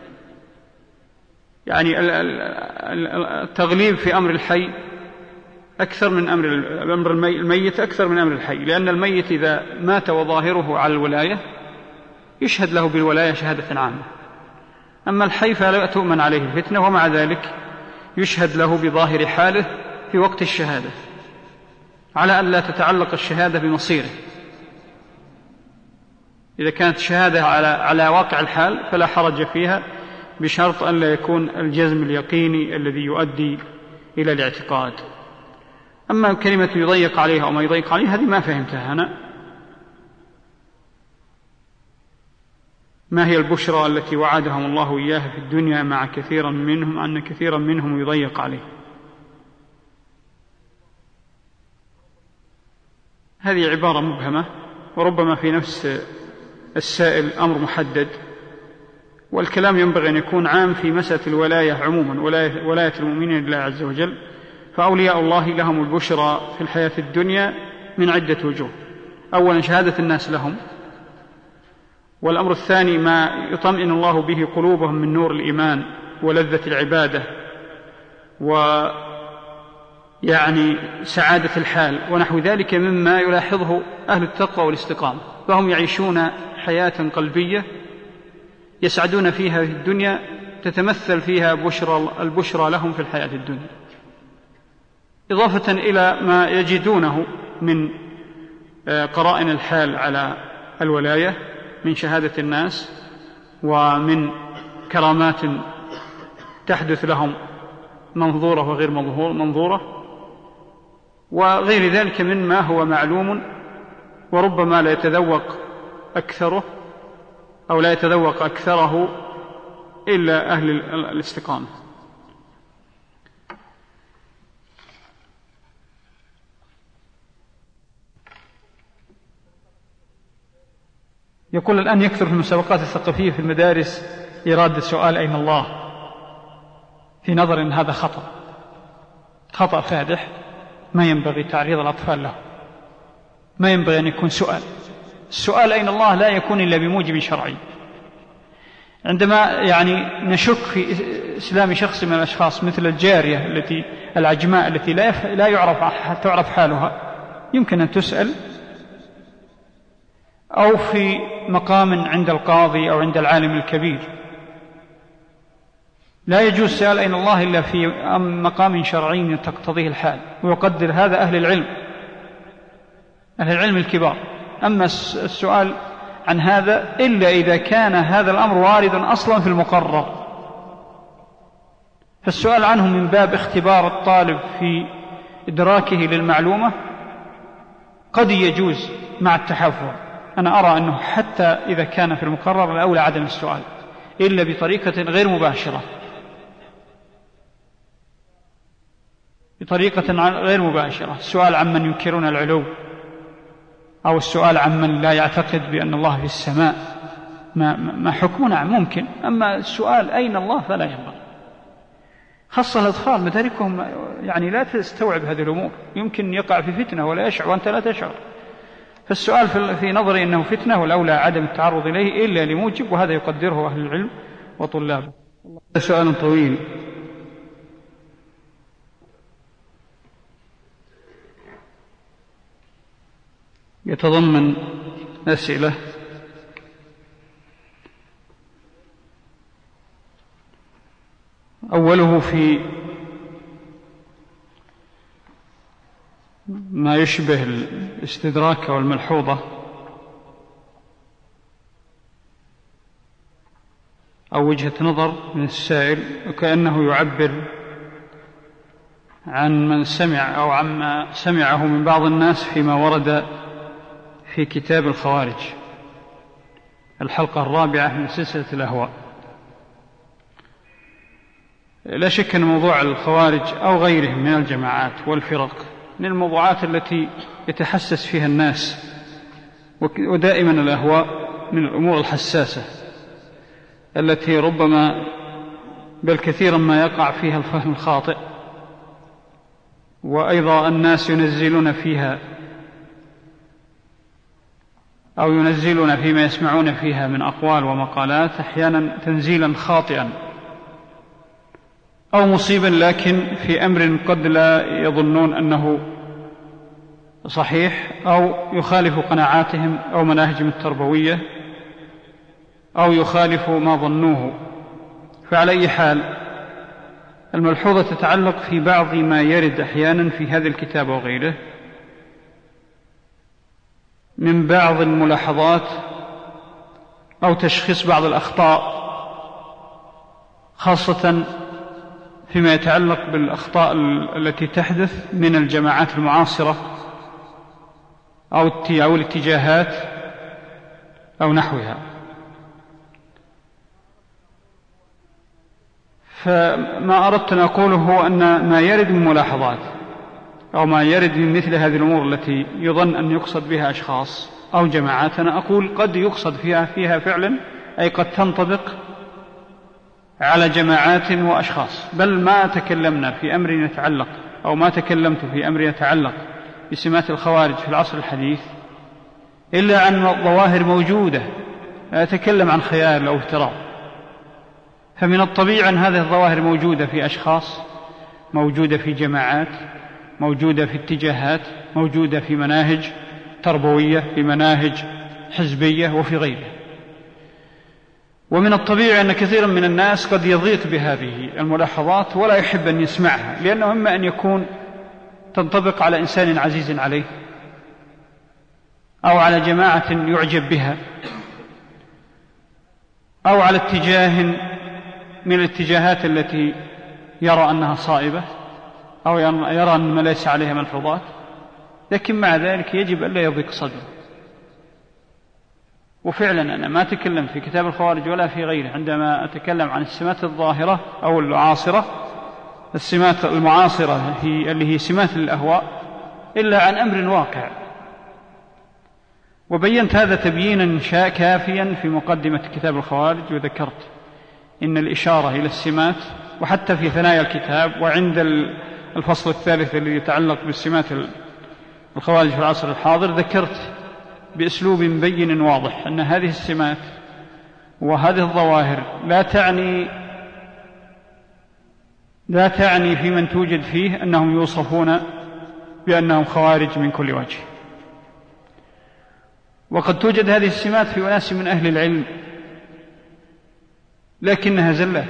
يعني التغليب في أمر الحي أكثر من أمر الميت أكثر من أمر الحي، لأن الميت إذا مات وظاهره على الولاية يشهد له بالولاية شهادة عامة، أما الحي فلا تؤمن عليه الفتنة، ومع ذلك يشهد له بظاهر حاله في وقت الشهادة، على أن لا تتعلق الشهادة بمصيره. إذا كانت الشهادة على على واقع الحال فلا حرج فيها، بشرط أن لا يكون الجزم اليقيني الذي يؤدي إلى الاعتقاد. أما كلمة يضيق عليها أو ما يضيق عليها هذه ما فهمتها أنا. ما هي البشرى التي وعدهم الله إياها في الدنيا مع كثيرا منهم أن كثيرا منهم يضيق عليه؟ هذه عبارة مبهمة، وربما في نفس السائل أمر محدد، والكلام ينبغي أن يكون عام في مسألة الولاية عموما، ولاية, ولاية المؤمنين لله عز وجل. فأولياء الله لهم البشرى في الحياة الدنيا من عدة وجوه: أولا شهادة الناس لهم، والأمر الثاني ما يطمئن الله به قلوبهم من نور الإيمان ولذة العبادة ويعني سعادة الحال ونحو ذلك مما يلاحظه أهل التقوى والاستقامة، فهم يعيشون حياة قلبية يسعدون فيها في الدنيا، تتمثل فيها بشرى البشرى لهم في الحياة الدنيا، إضافة إلى ما يجدونه من قرائن الحال على الولاية من شهادة الناس ومن كرامات تحدث لهم منظورة وغير منظورة وغير ذلك مما هو معلوم وربما لا يتذوق أكثره أو لا يتذوق أكثره إلا أهل الاستقامة. يقول الآن يكثر في المسابقات الثقافية في المدارس إيراد سؤال أين الله، في نظر أن هذا خطأ خطأ فادح، ما ينبغي تعريض الأطفال له، ما ينبغي أن يكون سؤال. السؤال أين الله لا يكون إلا بموجب شرعي. عندما يعني نشك في إسلام شخص من الأشخاص مثل الجارية التي العجماء التي لا لا يعرف تعرف حالها، يمكن أن تسأل، أو في مقام عند القاضي أو عند العالم الكبير، لا يجوز سؤال أين الله إلا في مقام شرعي تقتضيه الحال، ويقدر هذا أهل العلم أهل العلم الكبار. أما السؤال عن هذا إلا إذا كان هذا الأمر واردا أصلا في المقرر، فالسؤال عنه من باب اختبار الطالب في إدراكه للمعلومة قد يجوز مع التحفظ. أنا أرى أنه حتى إذا كان في المقرر الأولى عدم السؤال إلا بطريقة غير مباشرة بطريقة غير مباشرة السؤال عمن ينكرون العلو، أو السؤال عمن لا يعتقد بأن الله في السماء، ما, ما حكمنا ممكن. أما السؤال أين الله فلا ينبغي، خاصة الأطفال مداركهم يعني لا تستوعب هذه الأمور، يمكن يقع في فتنة ولا يشعر وأنت لا تشعر. فالسؤال في نظري أنه فتنة، والأولى عدم التعرض إليه إلا لموجب، وهذا يقدره أهل العلم وطلابه. سؤال طويل. يتضمن أسئلة أوله في ما يشبه الاستدراك والملحوظة أو وجهة نظر من السائل، وكأنه يعبر عن من سمع أو عما سمعه من بعض الناس فيما ورد في كتاب الخوارج، الحلقة الرابعة من سلسلة الأهواء. لا شك أن موضوع الخوارج أو غيرهم من الجماعات والفرق من الموضوعات التي يتحسس فيها الناس، ودائما الأهواء من الأمور الحساسة التي ربما بل كثيرا ما يقع فيها الفهم الخاطئ، وأيضا الناس ينزلون فيها أو ينزلون فيما يسمعون فيها من أقوال ومقالات أحيانا تنزيلا خاطئا أو مصيبا، لكن في أمر قد لا يظنون أنه صحيح أو يخالف قناعاتهم أو مناهجهم التربوية أو يخالف ما ظنوه. فعلى أي حال الملحوظة تتعلق في بعض ما يرد أحيانا في هذا الكتاب وغيره من بعض الملاحظات أو تشخيص بعض الأخطاء، خاصة فيما يتعلق بالأخطاء التي تحدث من الجماعات المعاصرة أو الاتجاهات أو نحوها. فما أردت أن أقوله هو أن ما يرد من ملاحظات أو ما يرد من مثل هذه الأمور التي يظن أن يقصد بها أشخاص أو جماعات، أنا أقول قد يقصد فيها فيها فعلا، أي قد تنطبق على جماعات وأشخاص. بل ما تكلمنا في أمر يتعلق أو ما تكلمت في أمر يتعلق بسمات الخوارج في العصر الحديث إلا عن ظواهر موجودة، لا أتكلم عن خيال أو افتراض. فمن الطبيعي أن هذه الظواهر موجودة في أشخاص، موجودة في جماعات، موجودة في اتجاهات، موجودة في مناهج تربوية، في مناهج حزبية وفي غيرها. ومن الطبيعي أن كثيرا من الناس قد يضيق بهذه الملاحظات ولا يحب أن يسمعها، لأنه إما أن يكون تنطبق على إنسان عزيز عليه أو على جماعة يعجب بها أو على اتجاه من الاتجاهات التي يرى أنها صائبة أو يرى أن ما ليس عليها ملحوظات، لكن مع ذلك يجب أن لا يضيق صدره. وفعلا أنا ما أتكلم في كتاب الخوارج ولا في غيره عندما أتكلم عن السمات الظاهرة أو العاصرة، السمات المعاصرة هي اللي هي سمات الأهواء، إلا عن أمر واقع. وبينت هذا تبيينا كافيا في مقدمة كتاب الخوارج، وذكرت إن الإشارة إلى السمات، وحتى في ثنايا الكتاب وعند الفصل الثالث الذي يتعلق بالسمات الخوارج في العصر الحاضر، ذكرت بأسلوب مبين واضح أن هذه السمات وهذه الظواهر لا تعني لا تعني في من توجد فيه أنهم يوصفون بأنهم خوارج من كل وجه. وقد توجد هذه السمات في أناس من أهل العلم لكنها زلات،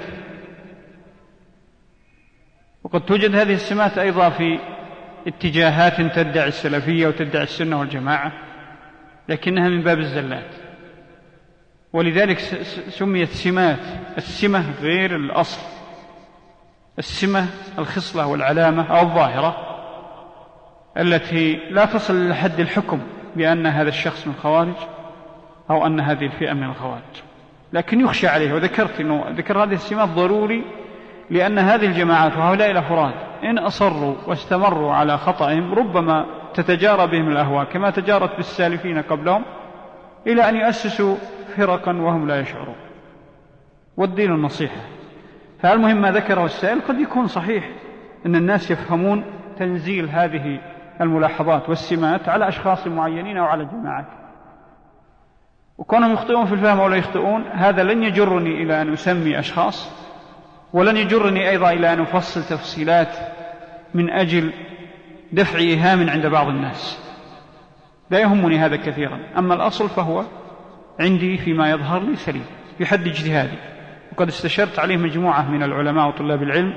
وقد توجد هذه السمات أيضا في اتجاهات تدعي السلفية وتدعي السنة والجماعة لكنها من باب الزلات. ولذلك سميت سمات. السمة غير الأصل، السمة الخصلة والعلامة أو الظاهرة التي لا تصل لحد الحكم بأن هذا الشخص من الخوارج أو أن هذه الفئة من الخوارج، لكن يخشى عليه. وذكرت أنه ذكر هذه السمات ضروري، لأن هذه الجماعات وهؤلاء الأفراد إن أصروا واستمروا على خطأهم ربما تتجارى بهم الأهواء كما تجارت بالسالفين قبلهم إلى أن يؤسسوا فرقا وهم لا يشعرون. والدين النصيحة. فالمهم ما ذكره السائل قد يكون صحيح أن الناس يفهمون تنزيل هذه الملاحظات والسمات على أشخاص معينين أو على جماعات، وكونهم يخطئون في الفهم أو لا يخطئون هذا لن يجرني إلى أن أسمي أشخاص، ولن يجرني أيضا إلى أن أفصل تفصيلات من أجل دفع إيهام عند بعض الناس. لا يهمني هذا كثيرا. أما الأصل فهو عندي فيما يظهر لي سليم في حد اجتهادي، وقد استشرت عليه مجموعة من العلماء وطلاب العلم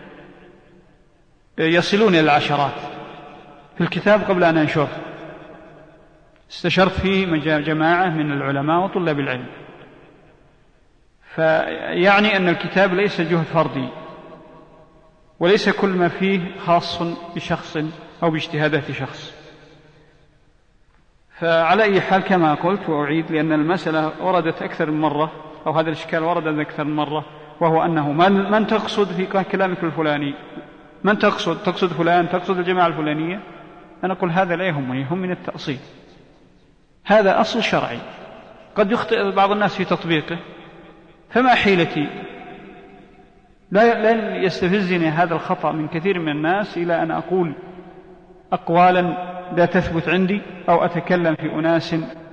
يصلون إلى العشرات في الكتاب قبل أن أنشره. استشرت فيه جماعة من العلماء وطلاب العلم، فيعني أن الكتاب ليس جهد فردي، وليس كل ما فيه خاص بشخص أو باجتهادات شخص. فعلى أي حال كما قلت وأعيد، لأن المسألة وردت أكثر من مرة، أو هذا الإشكال ورد أكثر من مرة، وهو أنه من, من تقصد في كلامك الفلاني؟ من تقصد؟ تقصد فلان؟ تقصد الجماعة الفلانية؟ أنا أقول هذا لا يهمني، يهم من التأصيل. هذا أصل شرعي قد يخطئ بعض الناس في تطبيقه، فما حيلتي؟ لا لن يستفزني هذا الخطأ من كثير من الناس إلى أن أقول أقوالا لا تثبت عندي، أو أتكلم في أناس